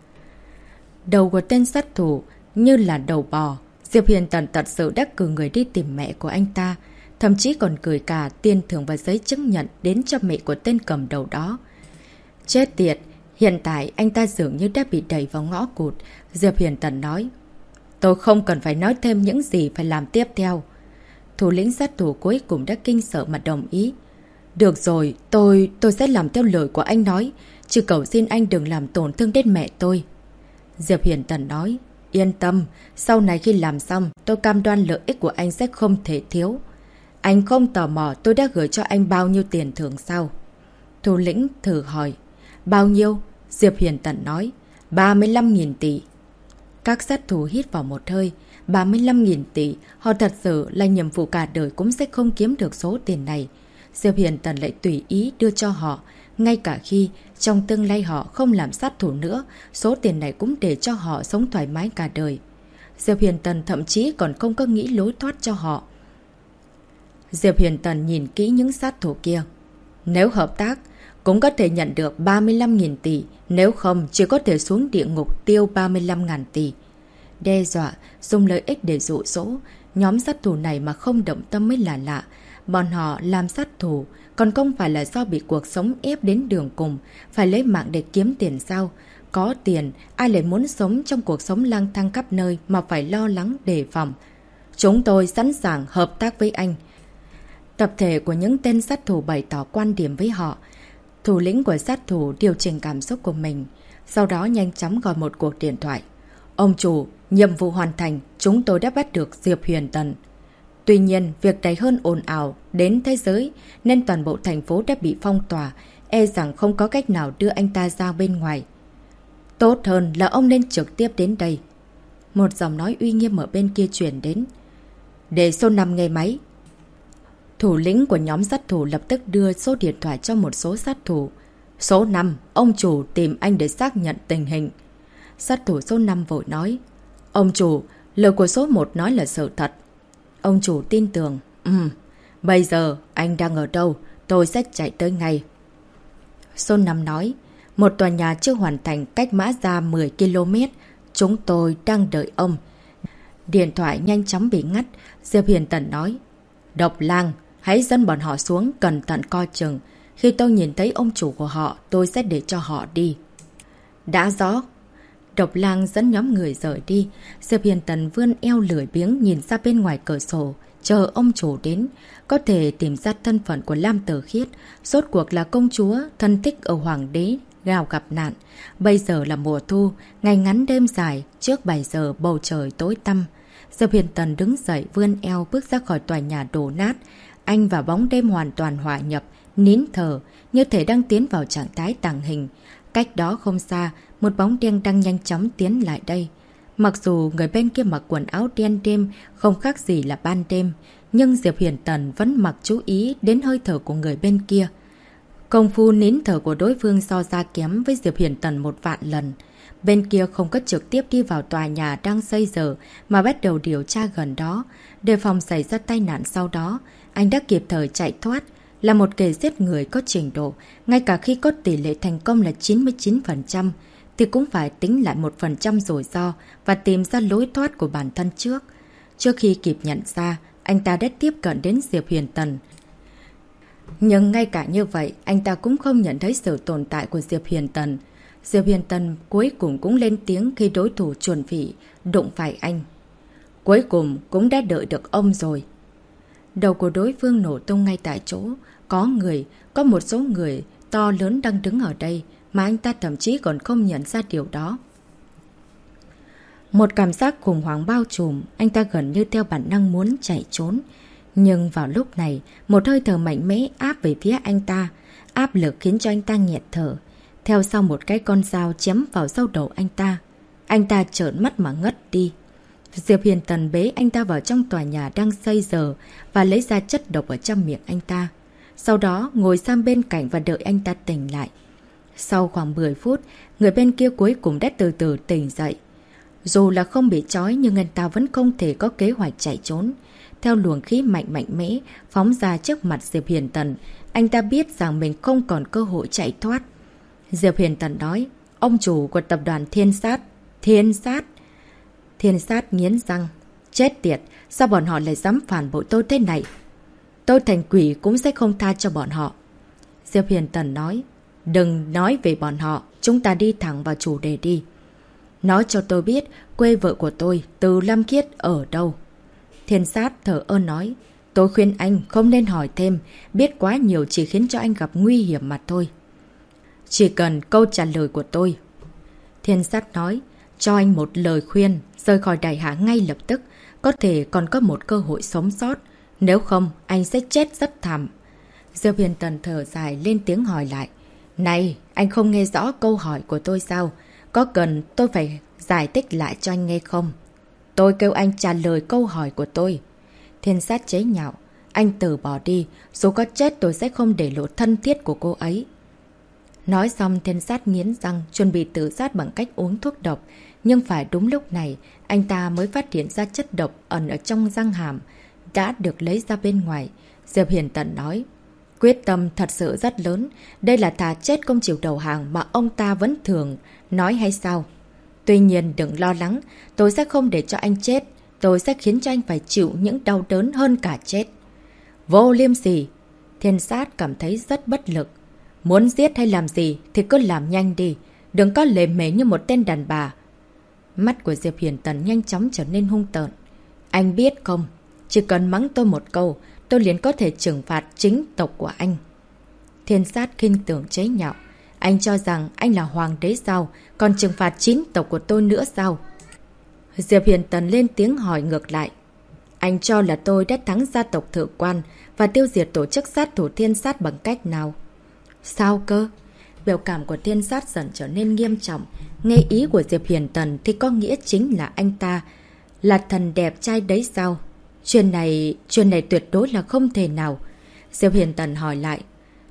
Đầu của tên sát thủ như là đầu bò. Diệp Huyền Tần thật sự đã cử người đi tìm mẹ của anh ta. Thậm chí còn gửi cả tiền thưởng và giấy chứng nhận đến cho mẹ của tên cầm đầu đó. Chết tiệt. Hiện tại anh ta dường như đã bị đẩy vào ngõ cụt. Diệp Huyền Tần nói. Tôi không cần phải nói thêm những gì phải làm tiếp theo. Thủ lĩnh sát thủ cuối cùng đã kinh sợ mà đồng ý. Được rồi, tôi sẽ làm theo lời của anh nói. Chỉ cầu xin anh đừng làm tổn thương đến mẹ tôi. Diệp Huyền Tần nói. Yên tâm, sau này khi làm xong, tôi cam đoan lợi ích của anh sẽ không thể thiếu. Anh không tò mò tôi đã gửi cho anh bao nhiêu tiền thưởng sao? Thủ lĩnh thử hỏi. Bao nhiêu? Diệp Huyền Tần nói. 35.000 tỷ. Các sát thủ hít vào một hơi. 35.000 tỷ. Họ thật sự là nhiệm vụ cả đời cũng sẽ không kiếm được số tiền này. Diệp Huyền Tần lại tùy ý đưa cho họ. Ngay cả khi trong tương lai họ không làm sát thủ nữa, số tiền này cũng để cho họ sống thoải mái cả đời. Diệp Huyền Tần thậm chí còn không có nghĩ lối thoát cho họ. Diệp Huyền Tần nhìn kỹ những sát thủ kia. Nếu hợp tác, cũng có thể nhận được 35.000 tỷ. Nếu không, chỉ có thể xuống địa ngục tiêu 35.000 tỷ. Đe dọa, dùng lợi ích để dụ dỗ. Nhóm sát thủ này mà không động tâm mới là lạ. Bọn họ làm sát thủ, còn không phải là do bị cuộc sống ép đến đường cùng, phải lấy mạng để kiếm tiền sao? Có tiền, ai lại muốn sống trong cuộc sống lang thang khắp nơi mà phải lo lắng đề phòng? Chúng tôi sẵn sàng hợp tác với anh. Tập thể của những tên sát thủ bày tỏ quan điểm với họ. Thủ lĩnh của sát thủ điều chỉnh cảm xúc của mình, sau đó nhanh chóng gọi một cuộc điện thoại. Ông chủ, nhiệm vụ hoàn thành, chúng tôi đã bắt được Diệp Huyền Tần. Tuy nhiên, việc này hơn ồn ào đến thế giới nên toàn bộ thành phố đã bị phong tỏa, e rằng không có cách nào đưa anh ta ra bên ngoài. Tốt hơn là ông nên trực tiếp đến đây. Một giọng nói uy nghiêm ở bên kia truyền đến. Để số 5 nghe máy. Thủ lĩnh của nhóm sát thủ lập tức đưa số điện thoại cho một số sát thủ. Số 5, ông chủ tìm anh để xác nhận tình hình. Sát thủ số 5 vội nói. Ông chủ, lời của số 1 nói là sự thật. Ông chủ tin tưởng. Bây giờ anh đang ở đâu? Tôi sẽ chạy tới ngay. Số 5 nói. Một tòa nhà chưa hoàn thành cách Mã Gia 10 km. chúng tôi đang đợi ông. Điện thoại nhanh chóng bị ngắt. Diệp Hiền Tần nói, Độc Lang, hãy dẫn bọn họ xuống, cẩn thận coi chừng. Khi tôi nhìn thấy ông chủ của họ, tôi sẽ để cho họ đi. Đã rõ. Độc Lang dẫn nhóm người rời đi. Diệp Hiền Tần vươn eo lười biếng nhìn ra bên ngoài cửa sổ, chờ ông chủ đến. Có thể tìm ra thân phận của Lam Tử Khiết. Rốt cuộc là công chúa, thân thích ở Hoàng đế, gào gặp nạn. Bây giờ là mùa thu, ngày ngắn đêm dài, trước 7 giờ bầu trời tối tăm. Diệp Hiền Tần đứng dậy vươn eo bước ra khỏi tòa nhà đổ nát. Anh và bóng đêm hoàn toàn hòa nhập, nín thở, như thể đang tiến vào trạng thái tàng hình. Cách đó không xa, một bóng đen đang nhanh chóng tiến lại đây. Mặc dù người bên kia mặc quần áo đen đêm không khác gì là ban đêm, nhưng Diệp Hiền Tần vẫn mặc chú ý đến hơi thở của người bên kia. Công phu nín thở của đối phương so ra kém với Diệp Hiền Tần 1 vạn lần. Bên kia không có trực tiếp đi vào tòa nhà đang xây dở mà bắt đầu điều tra gần đó. Đề phòng xảy ra tai nạn sau đó, anh đã kịp thời chạy thoát. Là một kẻ giết người có trình độ, ngay cả khi có tỷ lệ thành công là 99%, thì cũng phải tính lại 1% rủi ro và tìm ra lối thoát của bản thân trước. Trước khi kịp nhận ra, anh ta đã tiếp cận đến Diệp Hiền Tần. Nhưng ngay cả như vậy, anh ta cũng không nhận thấy sự tồn tại của Diệp Hiền Tần. Diệp Hiền Tần cuối cùng cũng lên tiếng khi đối thủ chuẩn bị đụng phải anh. Cuối cùng cũng đã đợi được ông rồi. Đầu của đối phương nổ tung ngay tại chỗ. Có một số người to lớn đang đứng ở đây mà anh ta thậm chí còn không nhận ra điều đó. Một cảm giác khủng hoảng bao trùm, anh ta gần như theo bản năng muốn chạy trốn. Nhưng vào lúc này, một hơi thở mạnh mẽ áp về phía anh ta. Áp lực khiến cho anh ta nghẹt thở. Theo sau một cái con dao chém vào sau đầu anh ta. Anh ta trợn mắt mà ngất đi. Diệp Hiền Tần bế anh ta vào trong tòa nhà đang xây dở và lấy ra chất độc ở trong miệng anh ta. Sau đó ngồi sang bên cạnh và đợi anh ta tỉnh lại. Sau khoảng 10 phút, người bên kia cuối cùng đã từ từ tỉnh dậy. Dù là không bị trói nhưng anh ta vẫn không thể có kế hoạch chạy trốn. Theo luồng khí mạnh mẽ phóng ra trước mặt Diệp Hiền Tần, anh ta biết rằng mình không còn cơ hội chạy thoát. Diệp Hiền Tần nói, ông chủ của tập đoàn Thiên Sát. Thiên Sát nghiến răng. Chết tiệt, sao bọn họ lại dám phản bội tôi thế này? Tôi thành quỷ cũng sẽ không tha cho bọn họ. Diệp Hiền Tần nói, đừng nói về bọn họ, chúng ta đi thẳng vào chủ đề đi. Nói cho tôi biết quê vợ của tôi, Từ Lam Khiết, ở đâu? Thiên Sát thở ơ nói, tôi khuyên anh không nên hỏi thêm, biết quá nhiều chỉ khiến cho anh gặp nguy hiểm mà thôi. Chỉ cần câu trả lời của tôi. Thiên Sát nói, cho anh một lời khuyên, rời khỏi đại hạ ngay lập tức, có thể còn có một cơ hội sống sót, nếu không anh sẽ chết rất thảm. Diệp Hiền Tần thở dài lên tiếng hỏi lại, này, anh không nghe rõ câu hỏi của tôi sao? Có cần tôi phải giải thích lại cho anh nghe không? Tôi kêu anh trả lời câu hỏi của tôi. Thiên Sát chế nhạo, anh từ bỏ đi, dù có chết tôi sẽ không để lộ thân thiết của cô ấy. Nói xong Thiên Sát nghiến răng, chuẩn bị tự sát bằng cách uống thuốc độc. Nhưng phải đúng lúc này, anh ta mới phát hiện ra chất độc ẩn ở trong răng hàm, đã được lấy ra bên ngoài. Diệp Hiền Tần nói, quyết tâm thật sự rất lớn, đây là thà chết không chịu đầu hàng mà ông ta vẫn thường nói hay sao? Tuy nhiên đừng lo lắng, tôi sẽ không để cho anh chết, tôi sẽ khiến cho anh phải chịu những đau đớn hơn cả chết. Vô liêm sỉ! Thiên Sát cảm thấy rất bất lực. Muốn giết hay làm gì thì cứ làm nhanh đi, đừng có lề mề như một tên đàn bà. Mắt của Diệp Hiền Tần nhanh chóng trở nên hung tợn. Anh biết không, chỉ cần mắng tôi một câu, tôi liền có thể trừng phạt chính tộc của anh. Thiên Sát khinh thường chế nhạo. Anh cho rằng anh là hoàng đế sao, còn trừng phạt chính tộc của tôi nữa sao? Diệp Hiền Tần lên tiếng hỏi ngược lại. Anh cho là tôi đã thắng gia tộc Thượng Quan và tiêu diệt tổ chức sát thủ Thiên Sát bằng cách nào? Sao cơ? Biểu cảm của Thiên Sát dần trở nên nghiêm trọng. Nghe ý của Diệp Hiền Tần thì có nghĩa chính là anh ta là thần đẹp trai đấy sao? Chuyện này tuyệt đối là không thể nào. Diệp Hiền Tần hỏi lại.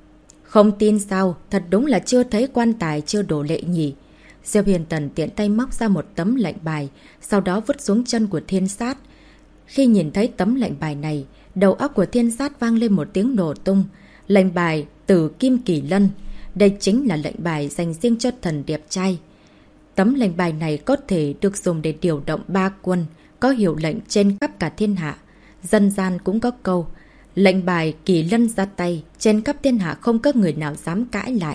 Không tin sao? Thật đúng là chưa thấy quan tài chưa đổ lệ nhỉ. Diệp Hiền Tần tiện tay móc ra một tấm lệnh bài, sau đó vứt xuống chân của Thiên Sát. Khi nhìn thấy tấm lệnh bài này, đầu óc của Thiên Sát vang lên một tiếng nổ tung. Lệnh bài từ Kim Kỳ Lân. Đây chính là lệnh bài dành riêng cho thần đẹp trai. Tấm lệnh bài này có thể được dùng để điều động 3 quân, có hiệu lệnh trên khắp cả thiên hạ. Dân gian cũng có câu, lệnh bài kỳ lân ra tay, trên khắp thiên hạ không có người nào dám cãi lại.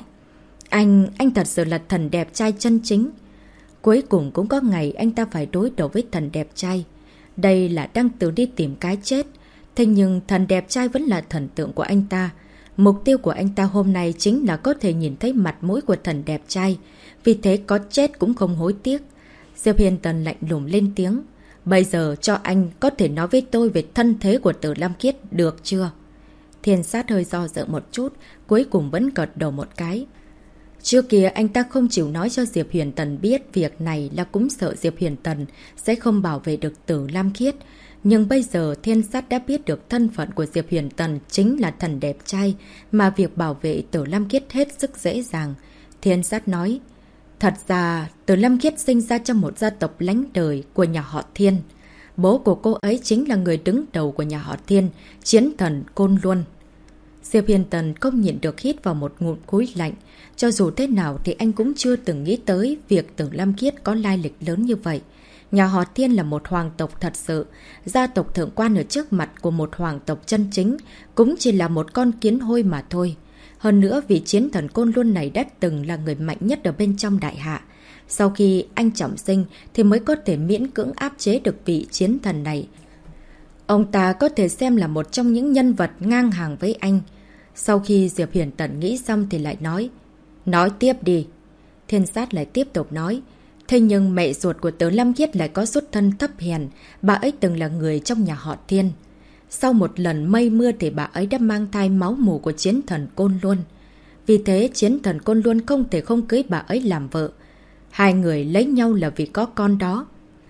Anh thật sự là thần đẹp trai chân chính. Cuối cùng cũng có ngày anh ta phải đối đầu với thần đẹp trai. Đây là đang tự đi tìm cái chết. Thế nhưng thần đẹp trai vẫn là thần tượng của anh ta. Mục tiêu của anh ta hôm nay chính là có thể nhìn thấy mặt mũi của thần đẹp trai. Vì thế có chết cũng không hối tiếc. Diệp Hiền Tần lạnh lùng lên tiếng. Bây giờ cho anh có thể nói với tôi về thân thế của Tử Lam Khiết được chưa? Thiên Sát hơi do dự một chút, cuối cùng vẫn gật đầu một cái. Trước kia anh ta không chịu nói cho Diệp Huyền Tần biết việc này là cũng sợ Diệp Huyền Tần sẽ không bảo vệ được Tử Lam Khiết. Nhưng bây giờ Thiên Sát đã biết được thân phận của Diệp Huyền Tần chính là thần đẹp trai, mà việc bảo vệ Tử Lam Khiết hết sức dễ dàng. Thiên Sát nói, thật ra Tử Lam Khiết sinh ra trong một gia tộc lánh đời của nhà họ Thiên. Bố của cô ấy chính là người đứng đầu của nhà họ Thiên, chiến thần Côn Luân. Diệp Hiền Tần không nhịn được hít vào một ngụm khí lạnh. Cho dù thế nào thì anh cũng chưa từng nghĩ tới việc Tử Lam Khiết có lai lịch lớn như vậy. Nhà họ Thiên là một hoàng tộc thật sự. Gia tộc thượng quan ở trước mặt của một hoàng tộc chân chính cũng chỉ là một con kiến hôi mà thôi. Hơn nữa vị chiến thần Côn Luân này đã từng là người mạnh nhất ở bên trong đại hạ. Sau khi anh trọng sinh thì mới có thể miễn cưỡng áp chế được vị chiến thần này. Ông ta có thể xem là một trong những nhân vật ngang hàng với anh. Sau khi Diệp Hiền Tần nghĩ xong thì lại nói, nói tiếp đi. Thiên Sát lại tiếp tục nói, thế nhưng mẹ ruột của Tử Lam Khiết lại có xuất thân thấp hèn, bà ấy từng là người trong nhà họ Thiên. Sau một lần mây mưa thì bà ấy đã mang thai máu mủ của chiến thần Côn Luân. Vì thế chiến thần Côn Luân không thể không cưới bà ấy làm vợ. Hai người lấy nhau là vì có con đó.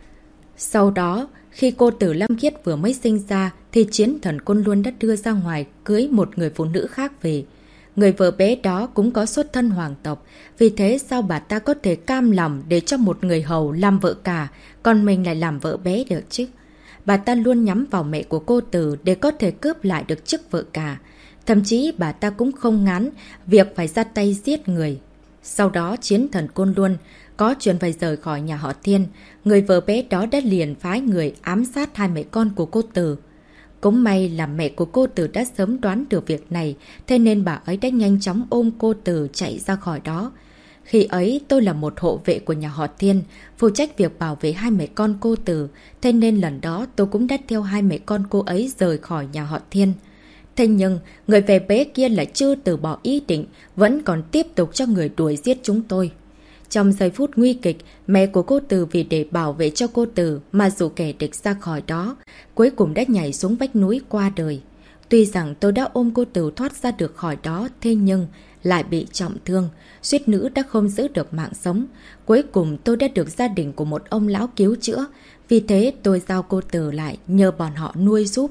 Sau đó, khi cô Tử Lam Khiết vừa mới sinh ra thì chiến thần Côn Luân đã đưa ra ngoài cưới một người phụ nữ khác về. Người vợ bé đó cũng có xuất thân hoàng tộc, vì thế sao bà ta có thể cam lòng để cho một người hầu làm vợ cả, còn mình lại làm vợ bé được chứ? Bà ta luôn nhắm vào mẹ của cô Tử để có thể cướp lại được chức vợ cả. Thậm chí bà ta cũng không ngán việc phải ra tay giết người. Sau đó chiến thần Côn Luân có chuyện phải rời khỏi nhà họ Thiên, người vợ bé đó đã liền phái người ám sát hai mẹ con của cô Tử. Cũng may là mẹ của cô Tử đã sớm đoán được việc này, thế nên bà ấy đã nhanh chóng ôm cô Tử chạy ra khỏi đó. Khi ấy tôi là một hộ vệ của nhà họ Thiên, phụ trách việc bảo vệ hai mẹ con cô Tử, thế nên lần đó tôi cũng đã theo hai mẹ con cô ấy rời khỏi nhà họ Thiên. Thế nhưng, người về bé kia lại chưa từ bỏ ý định, vẫn còn tiếp tục cho người đuổi giết chúng tôi. Trong giây phút nguy kịch, mẹ của cô Tử vì để bảo vệ cho cô Tử mà dụ kẻ địch ra khỏi đó, cuối cùng đã nhảy xuống vách núi qua đời. Tuy rằng tôi đã ôm cô Tử thoát ra được khỏi đó, thế nhưng lại bị trọng thương, suýt nữa đã không giữ được mạng sống. Cuối cùng tôi đã được gia đình của một ông lão cứu chữa, vì thế tôi giao cô Tử lại nhờ bọn họ nuôi giúp.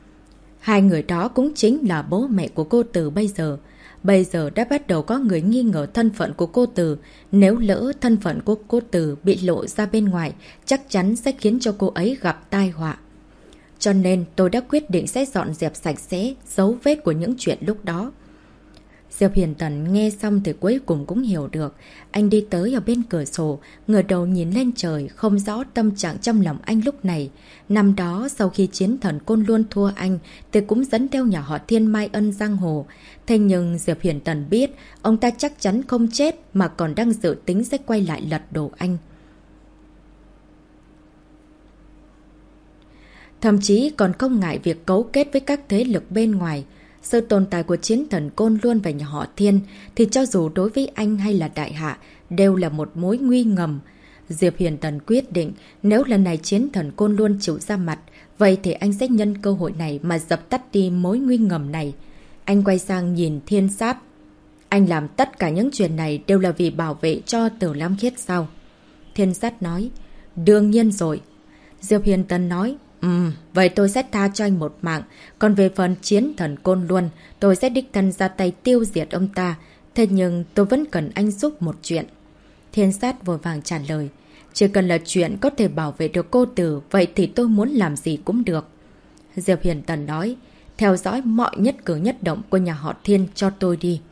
Hai người đó cũng chính là bố mẹ của cô Tử bây giờ. Bây giờ đã bắt đầu có người nghi ngờ thân phận của cô Tử. Nếu lỡ thân phận của cô Tử bị lộ ra bên ngoài, chắc chắn sẽ khiến cho cô ấy gặp tai họa. Cho nên tôi đã quyết định sẽ dọn dẹp sạch sẽ dấu vết của những chuyện lúc đó. Diệp Hiền Tần nghe xong thì cuối cùng cũng hiểu được. Anh đi tới ở bên cửa sổ, ngửa đầu nhìn lên trời, không rõ tâm trạng trong lòng anh lúc này. Năm đó, sau khi chiến thần Côn Luân thua anh, thì cũng dẫn theo nhà họ Thiên Mai Ân giang hồ. Thế nhưng Diệp Hiền Tần biết, ông ta chắc chắn không chết mà còn đang dự tính sẽ quay lại lật đổ anh. Thậm chí còn không ngại việc cấu kết với các thế lực bên ngoài. Sự tồn tại của chiến thần Côn Luân và nhà họ Thiên thì cho dù đối với anh hay là đại hạ đều là một mối nguy ngầm. Diệp Hiền Tần quyết định nếu lần này chiến thần Côn Luân chịu ra mặt, vậy thì anh sẽ nhân cơ hội này mà dập tắt đi mối nguy ngầm này. Anh quay sang nhìn Thiên Sát. Anh làm tất cả những chuyện này đều là vì bảo vệ cho Tử Lam Khiết sao? Thiên Sát nói, đương nhiên rồi. Diệp Hiền Tần nói, vậy tôi sẽ tha cho anh một mạng. Còn về phần chiến thần Côn Luân, tôi sẽ đích thân ra tay tiêu diệt ông ta. Thế nhưng tôi vẫn cần anh giúp một chuyện. Thiên Sát vội vàng trả lời, chỉ cần là chuyện có thể bảo vệ được cô Tử, vậy thì tôi muốn làm gì cũng được. Diệp Hiền Tần nói, theo dõi mọi nhất cử nhất động của nhà họ Thiên cho tôi đi.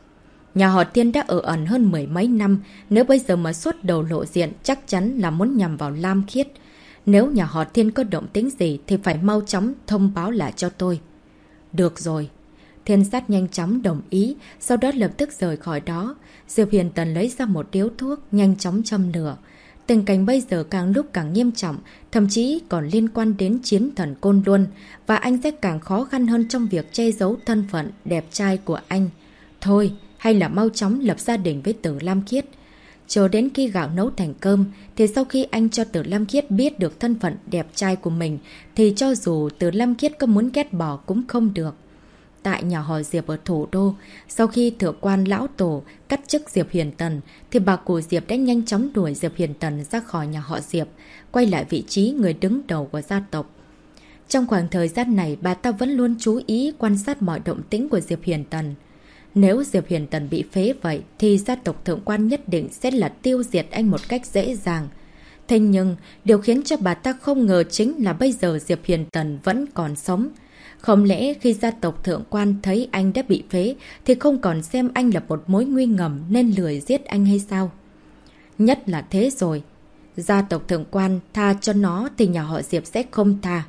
Nhà họ Thiên đã ở ẩn hơn mười mấy năm, nếu bây giờ mà xuất đầu lộ diện chắc chắn là muốn nhằm vào Lam Khiết. Nếu nhà họ Thiên có động tĩnh gì thì phải mau chóng thông báo lại cho tôi. Được rồi. Thiên Sát nhanh chóng đồng ý, sau đó lập tức rời khỏi đó. Diệp Huyền Tần lấy ra một điếu thuốc, nhanh chóng châm lửa. Tình cảnh bây giờ càng lúc càng nghiêm trọng, thậm chí còn liên quan đến chiến thần Côn Luân, và anh sẽ càng khó khăn hơn trong việc che giấu thân phận đẹp trai của anh. Thôi, hay là mau chóng lập gia đình với Tử Lam Khiết. Chờ đến khi gạo nấu thành cơm, thì sau khi anh cho Tử Lam Khiết biết được thân phận đẹp trai của mình, thì cho dù Tử Lam Khiết có muốn ghét bỏ cũng không được. Tại nhà họ Diệp ở thủ đô, sau khi thượng quan lão tổ cắt chức Diệp Huyền Tần, thì bà cụ Diệp đã nhanh chóng đuổi Diệp Huyền Tần ra khỏi nhà họ Diệp, quay lại vị trí người đứng đầu của gia tộc. Trong khoảng thời gian này, bà ta vẫn luôn chú ý quan sát mọi động tĩnh của Diệp Huyền Tần. Nếu Diệp Huyền Tần bị phế vậy, thì gia tộc thượng quan nhất định sẽ là tiêu diệt anh một cách dễ dàng. Thế nhưng, điều khiến cho bà ta không ngờ chính là bây giờ Diệp Huyền Tần vẫn còn sống. Không lẽ khi gia tộc thượng quan thấy anh đã bị phế thì không còn xem anh là một mối nguy ngầm nên lười giết anh hay sao? Nhất là thế rồi. Gia tộc thượng quan tha cho nó thì nhà họ Diệp sẽ không tha.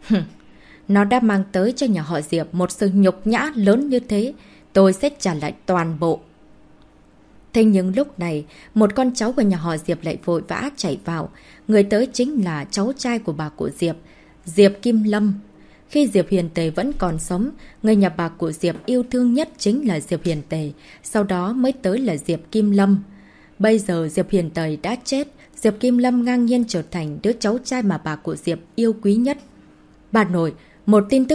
Nó đã mang tới cho nhà họ Diệp một sự nhục nhã lớn như thế. Tôi sẽ trả lại toàn bộ. Thế nhưng lúc này, một con cháu của nhà họ Diệp lại vội vã chạy vào. Người tới chính là cháu trai của bà cụ Diệp, Diệp Kim Lâm. Khi Diệp Huyền Tề vẫn còn sống, người nhà bà của Diệp yêu thương nhất chính là Diệp Huyền Tề, sau đó mới tới là Diệp Kim Lâm. Bây giờ Diệp Huyền Tề đã chết, Diệp Kim Lâm ngang nhiên trở thành đứa cháu trai mà bà của Diệp yêu quý nhất. Bà nội, một tin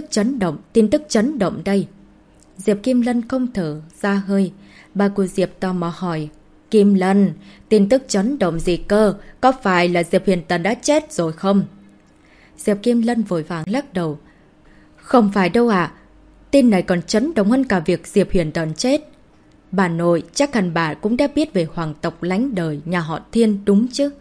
tức chấn động đây. Diệp Kim Lân không thở ra hơi, bà của Diệp tò mò hỏi. Kim Lân, tin tức chấn động gì cơ, có phải là Diệp Huyền Tề đã chết rồi không? Diệp Kim Lân vội vàng lắc đầu. Không phải đâu ạ. Tin này còn chấn động hơn cả việc Diệp Huyền Tần chết. Bà nội, chắc hẳn bà cũng đã biết về hoàng tộc lánh đời nhà họ Thiên đúng chứ?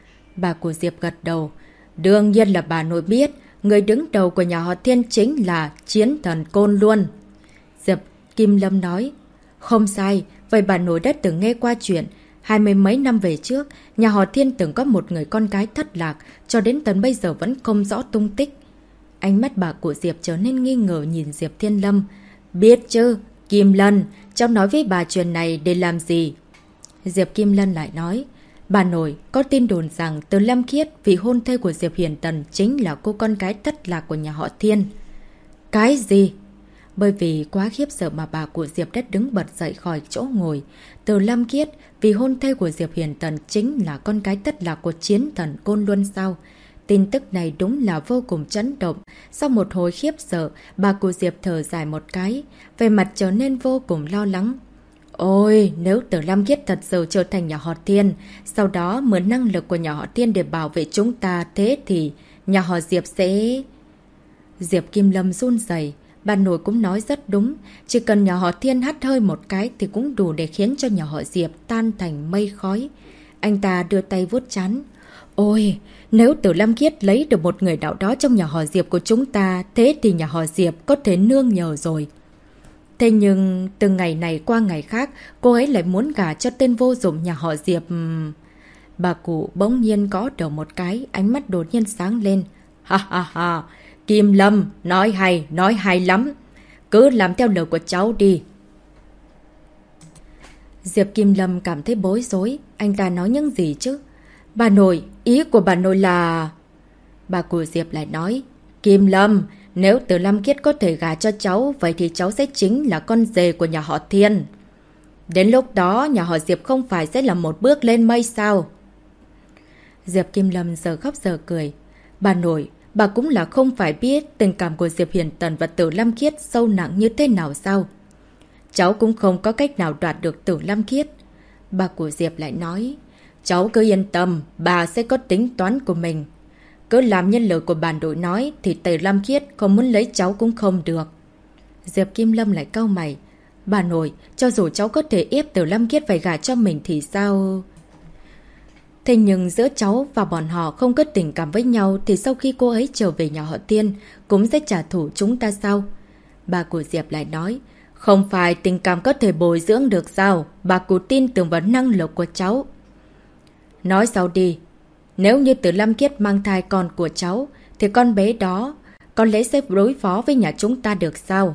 Bà của Diệp gật đầu. Đương nhiên là bà nội biết. Người đứng đầu của nhà họ Thiên chính là chiến thần Côn Luân. Diệp Kim Lâm nói. Không sai. Vậy bà nội đã từng nghe qua chuyện 20 mấy năm về trước, nhà họ Thiên từng có một người con gái thất lạc, cho đến tận bây giờ vẫn không rõ tung tích. Ánh mắt bà của Diệp trở nên nghi ngờ nhìn Diệp Thiên Lâm. Biết chứ, Kim Lân, cháu nói với bà chuyện này để làm gì? Diệp Kim Lân lại nói. Bà nội, có tin đồn rằng Từ Lam Khiết, vị hôn thê của Diệp Huyền Tần, chính là cô con gái thất lạc của nhà họ Thiên. Cái gì? Bởi vì quá khiếp sợ mà bà của Diệp đã đứng bật dậy khỏi chỗ ngồi. Từ Lam Khiết, vì hôn thê của Diệp Huyền Tần chính là con gái thất lạc của chiến thần Côn Luân sao? Tin tức này đúng là vô cùng chấn động. Sau một hồi khiếp sợ, bà của Diệp thở dài một cái, về mặt trở nên vô cùng lo lắng. Ôi, nếu Từ Lam Khiết thật sự trở thành nhà họ Thiên, sau đó mượn năng lực của nhà họ Thiên để bảo vệ chúng ta, thế thì nhà họ Diệp sẽ... Diệp Kim Lâm run rẩy. Bà nội cũng nói rất đúng, chỉ cần nhà họ Thiên hắt hơi một cái thì cũng đủ để khiến cho nhà họ Diệp tan thành mây khói. Anh ta đưa tay vuốt trán. Ôi, nếu Từ Lam Khiết lấy được một người nào đó trong nhà họ Diệp của chúng ta, thế thì nhà họ Diệp có thể nương nhờ rồi. Thế nhưng, từ ngày này qua ngày khác, cô ấy lại muốn gả cho tên vô dụng nhà họ Diệp. Bà cụ bỗng nhiên gõ đầu một cái, ánh mắt đột nhiên sáng lên. Ha ha ha, Kim Lâm, nói hay lắm. Cứ làm theo lời của cháu đi. Diệp Kim Lâm cảm thấy bối rối. Anh ta nói những gì chứ? Bà nội, ý của bà nội là... Bà của Diệp lại nói. Kim Lâm, nếu Từ Lam Khiết có thể gả cho cháu, vậy thì cháu sẽ chính là con rể của nhà họ Thiên. Đến lúc đó, nhà họ Diệp không phải sẽ là một bước lên mây sao? Diệp Kim Lâm giờ khóc giờ cười. Bà nội, bà cũng là không phải biết tình cảm của Diệp Huyền Tần và Từ Lam Khiết sâu nặng như thế nào sao? Cháu cũng không có cách nào đoạt được Từ Lam Khiết. Bà của Diệp lại nói. Cháu cứ yên tâm, bà sẽ có tính toán của mình. Cứ làm nhân lời của bà nội nói thì Từ Lam Khiết không muốn lấy cháu cũng không được. Diệp Kim Lâm lại cau mày. Bà nội, cho dù cháu có thể ép Từ Lam Khiết phải gả cho mình thì sao? Thế nhưng giữa cháu và bọn họ không có tình cảm với nhau thì sau khi cô ấy trở về nhà họ Tiên cũng sẽ trả thù chúng ta sao? Bà của Diệp lại nói. Không phải tình cảm có thể bồi dưỡng được sao? Bà cụ tin tưởng vào năng lực của cháu. Nói sau đi. Nếu như Tử Lâm Khiết mang thai con của cháu, thì con bé đó có lẽ sẽ đối phó với nhà chúng ta được sao?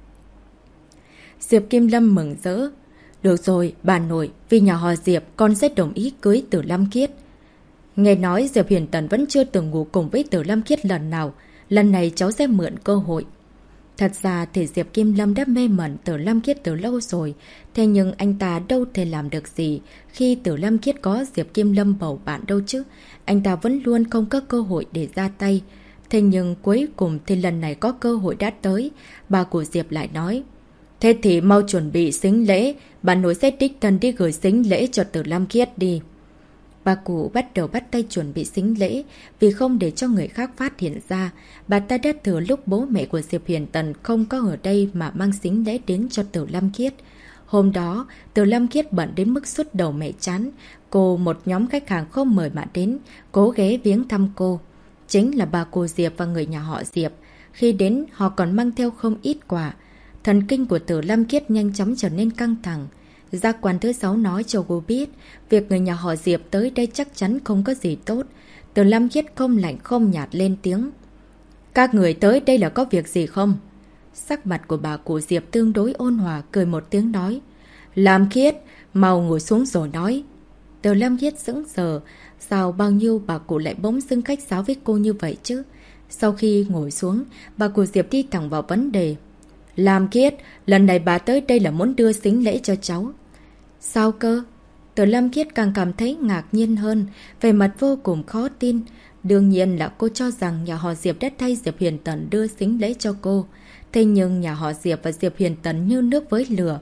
Diệp Kim Lâm mừng rỡ. Được rồi, bà nội, vì nhà họ Diệp, con sẽ đồng ý cưới Tử Lâm Khiết. Nghe nói Diệp Huyền Tần vẫn chưa từng ngủ cùng với Tử Lâm Khiết lần nào. Lần này cháu sẽ mượn cơ hội. Thật ra thì Diệp Kim Lâm đã mê mẩn Tử Lâm Khiết từ lâu rồi. Thế nhưng anh ta đâu thể làm được gì khi Tử Lâm Khiết có Diệp Kim Lâm bầu bạn đâu chứ. Anh ta vẫn luôn không có cơ hội để ra tay. Thế nhưng cuối cùng thì lần này có cơ hội đã tới. Bà của Diệp lại nói. Thế thì mau chuẩn bị sính lễ. Bà nội sẽ đích thân đi gửi sính lễ cho Tử Lâm Khiết đi. Bà cụ bắt đầu bắt tay chuẩn bị sính lễ, vì không để cho người khác phát hiện ra. Bà ta đã thừa lúc bố mẹ của Diệp Huyền Tần không có ở đây mà mang sính lễ đến cho Tử Lâm Khiết. Hôm đó, Tử Lâm Khiết bận đến mức sút đầu mẹ chán. Cô một nhóm khách hàng không mời mà đến, cố ghé viếng thăm cô. Chính là bà cô Diệp và người nhà họ Diệp. Khi đến, họ còn mang theo không ít quà. Thần kinh của Tử Lâm Khiết nhanh chóng trở nên căng thẳng. Giác quan thứ 6 nói cho cô biết, việc người nhà họ Diệp tới đây chắc chắn không có gì tốt. Tử Lâm Khiết không lạnh không nhạt lên tiếng. Các người tới đây là có việc gì không? Sắc mặt của bà cụ Diệp tương đối ôn hòa, cười một tiếng nói. Lâm Khiết, mau ngồi xuống rồi nói. Tử Lâm Khiết sững sờ, sao bao nhiêu bà cụ lại bỗng dưng khách sáo với cô như vậy chứ? Sau khi ngồi xuống, bà cụ Diệp đi thẳng vào vấn đề. Lâm Khiết, lần này bà tới đây là muốn đưa sính lễ cho cháu. Sao cơ? Tử Lâm Khiết càng cảm thấy ngạc nhiên hơn, về mặt vô cùng khó tin. Đương nhiên là cô cho rằng nhà họ Diệp đã thay Diệp Huyền Tần đưa sính lễ cho cô. Thế nhưng nhà họ Diệp và Diệp Huyền Tần như nước với lửa.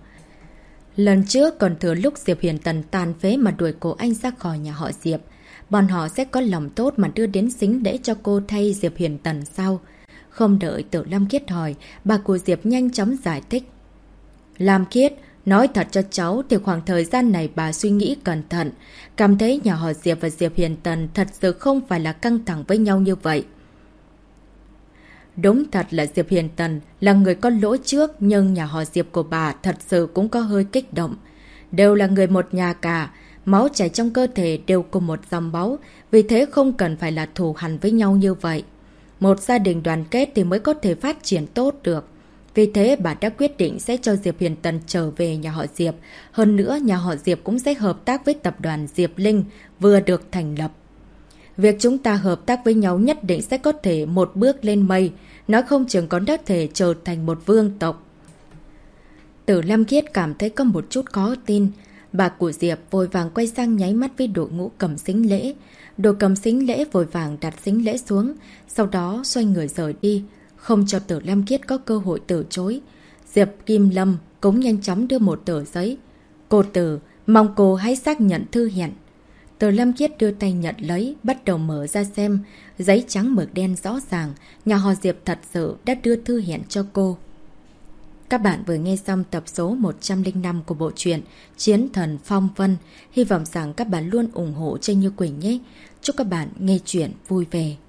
Lần trước còn thừa lúc Diệp Huyền Tần tàn phế mà đuổi cô anh ra khỏi nhà họ Diệp. Bọn họ sẽ có lòng tốt mà đưa đến sính lễ cho cô thay Diệp Huyền Tần sao? Không đợi Tử Lâm Khiết hỏi, bà cụ Diệp nhanh chóng giải thích. Lâm Khiết, nói thật cho cháu thì khoảng thời gian này bà suy nghĩ cẩn thận. Cảm thấy nhà họ Diệp và Diệp Huyền Tần thật sự không phải là căng thẳng với nhau như vậy. Đúng thật là Diệp Huyền Tần là người có lỗi trước, nhưng nhà họ Diệp của bà thật sự cũng có hơi kích động. Đều là người một nhà cả, máu chảy trong cơ thể đều cùng một dòng máu, vì thế không cần phải là thù hằn với nhau như vậy. Một gia đình đoàn kết thì mới có thể phát triển tốt được. Vì thế bà đã quyết định sẽ cho Diệp Huyền Tần trở về nhà họ Diệp. Hơn nữa nhà họ Diệp cũng sẽ hợp tác với tập đoàn Diệp Linh vừa được thành lập. Việc chúng ta hợp tác với nhau nhất định sẽ có thể một bước lên mây, nói không chừng có thể trở thành một vương tộc. Tử Lâm Khiết cảm thấy có một chút khó tin. Bà của Diệp vội vàng quay sang nháy mắt với đội ngũ cầm sính lễ. Đội cầm sính lễ vội vàng đặt sính lễ xuống, sau đó xoay người rời đi, không cho Tử Lâm Khiết có cơ hội từ chối. Diệp Kim Lâm cũng nhanh chóng đưa một tờ giấy. Cô Tử, mong cô hãy xác nhận thư hẹn. Tử Lâm Khiết đưa tay nhận lấy, bắt đầu mở ra xem. Giấy trắng mực đen rõ ràng, nhà họ Diệp thật sự đã đưa thư hẹn cho cô. Các bạn vừa nghe xong tập số 105 của bộ truyện Chiến Thần Phong Vân. Hy vọng rằng các bạn luôn ủng hộ Tranh Như Quỳnh nhé. Chúc các bạn nghe truyện vui vẻ.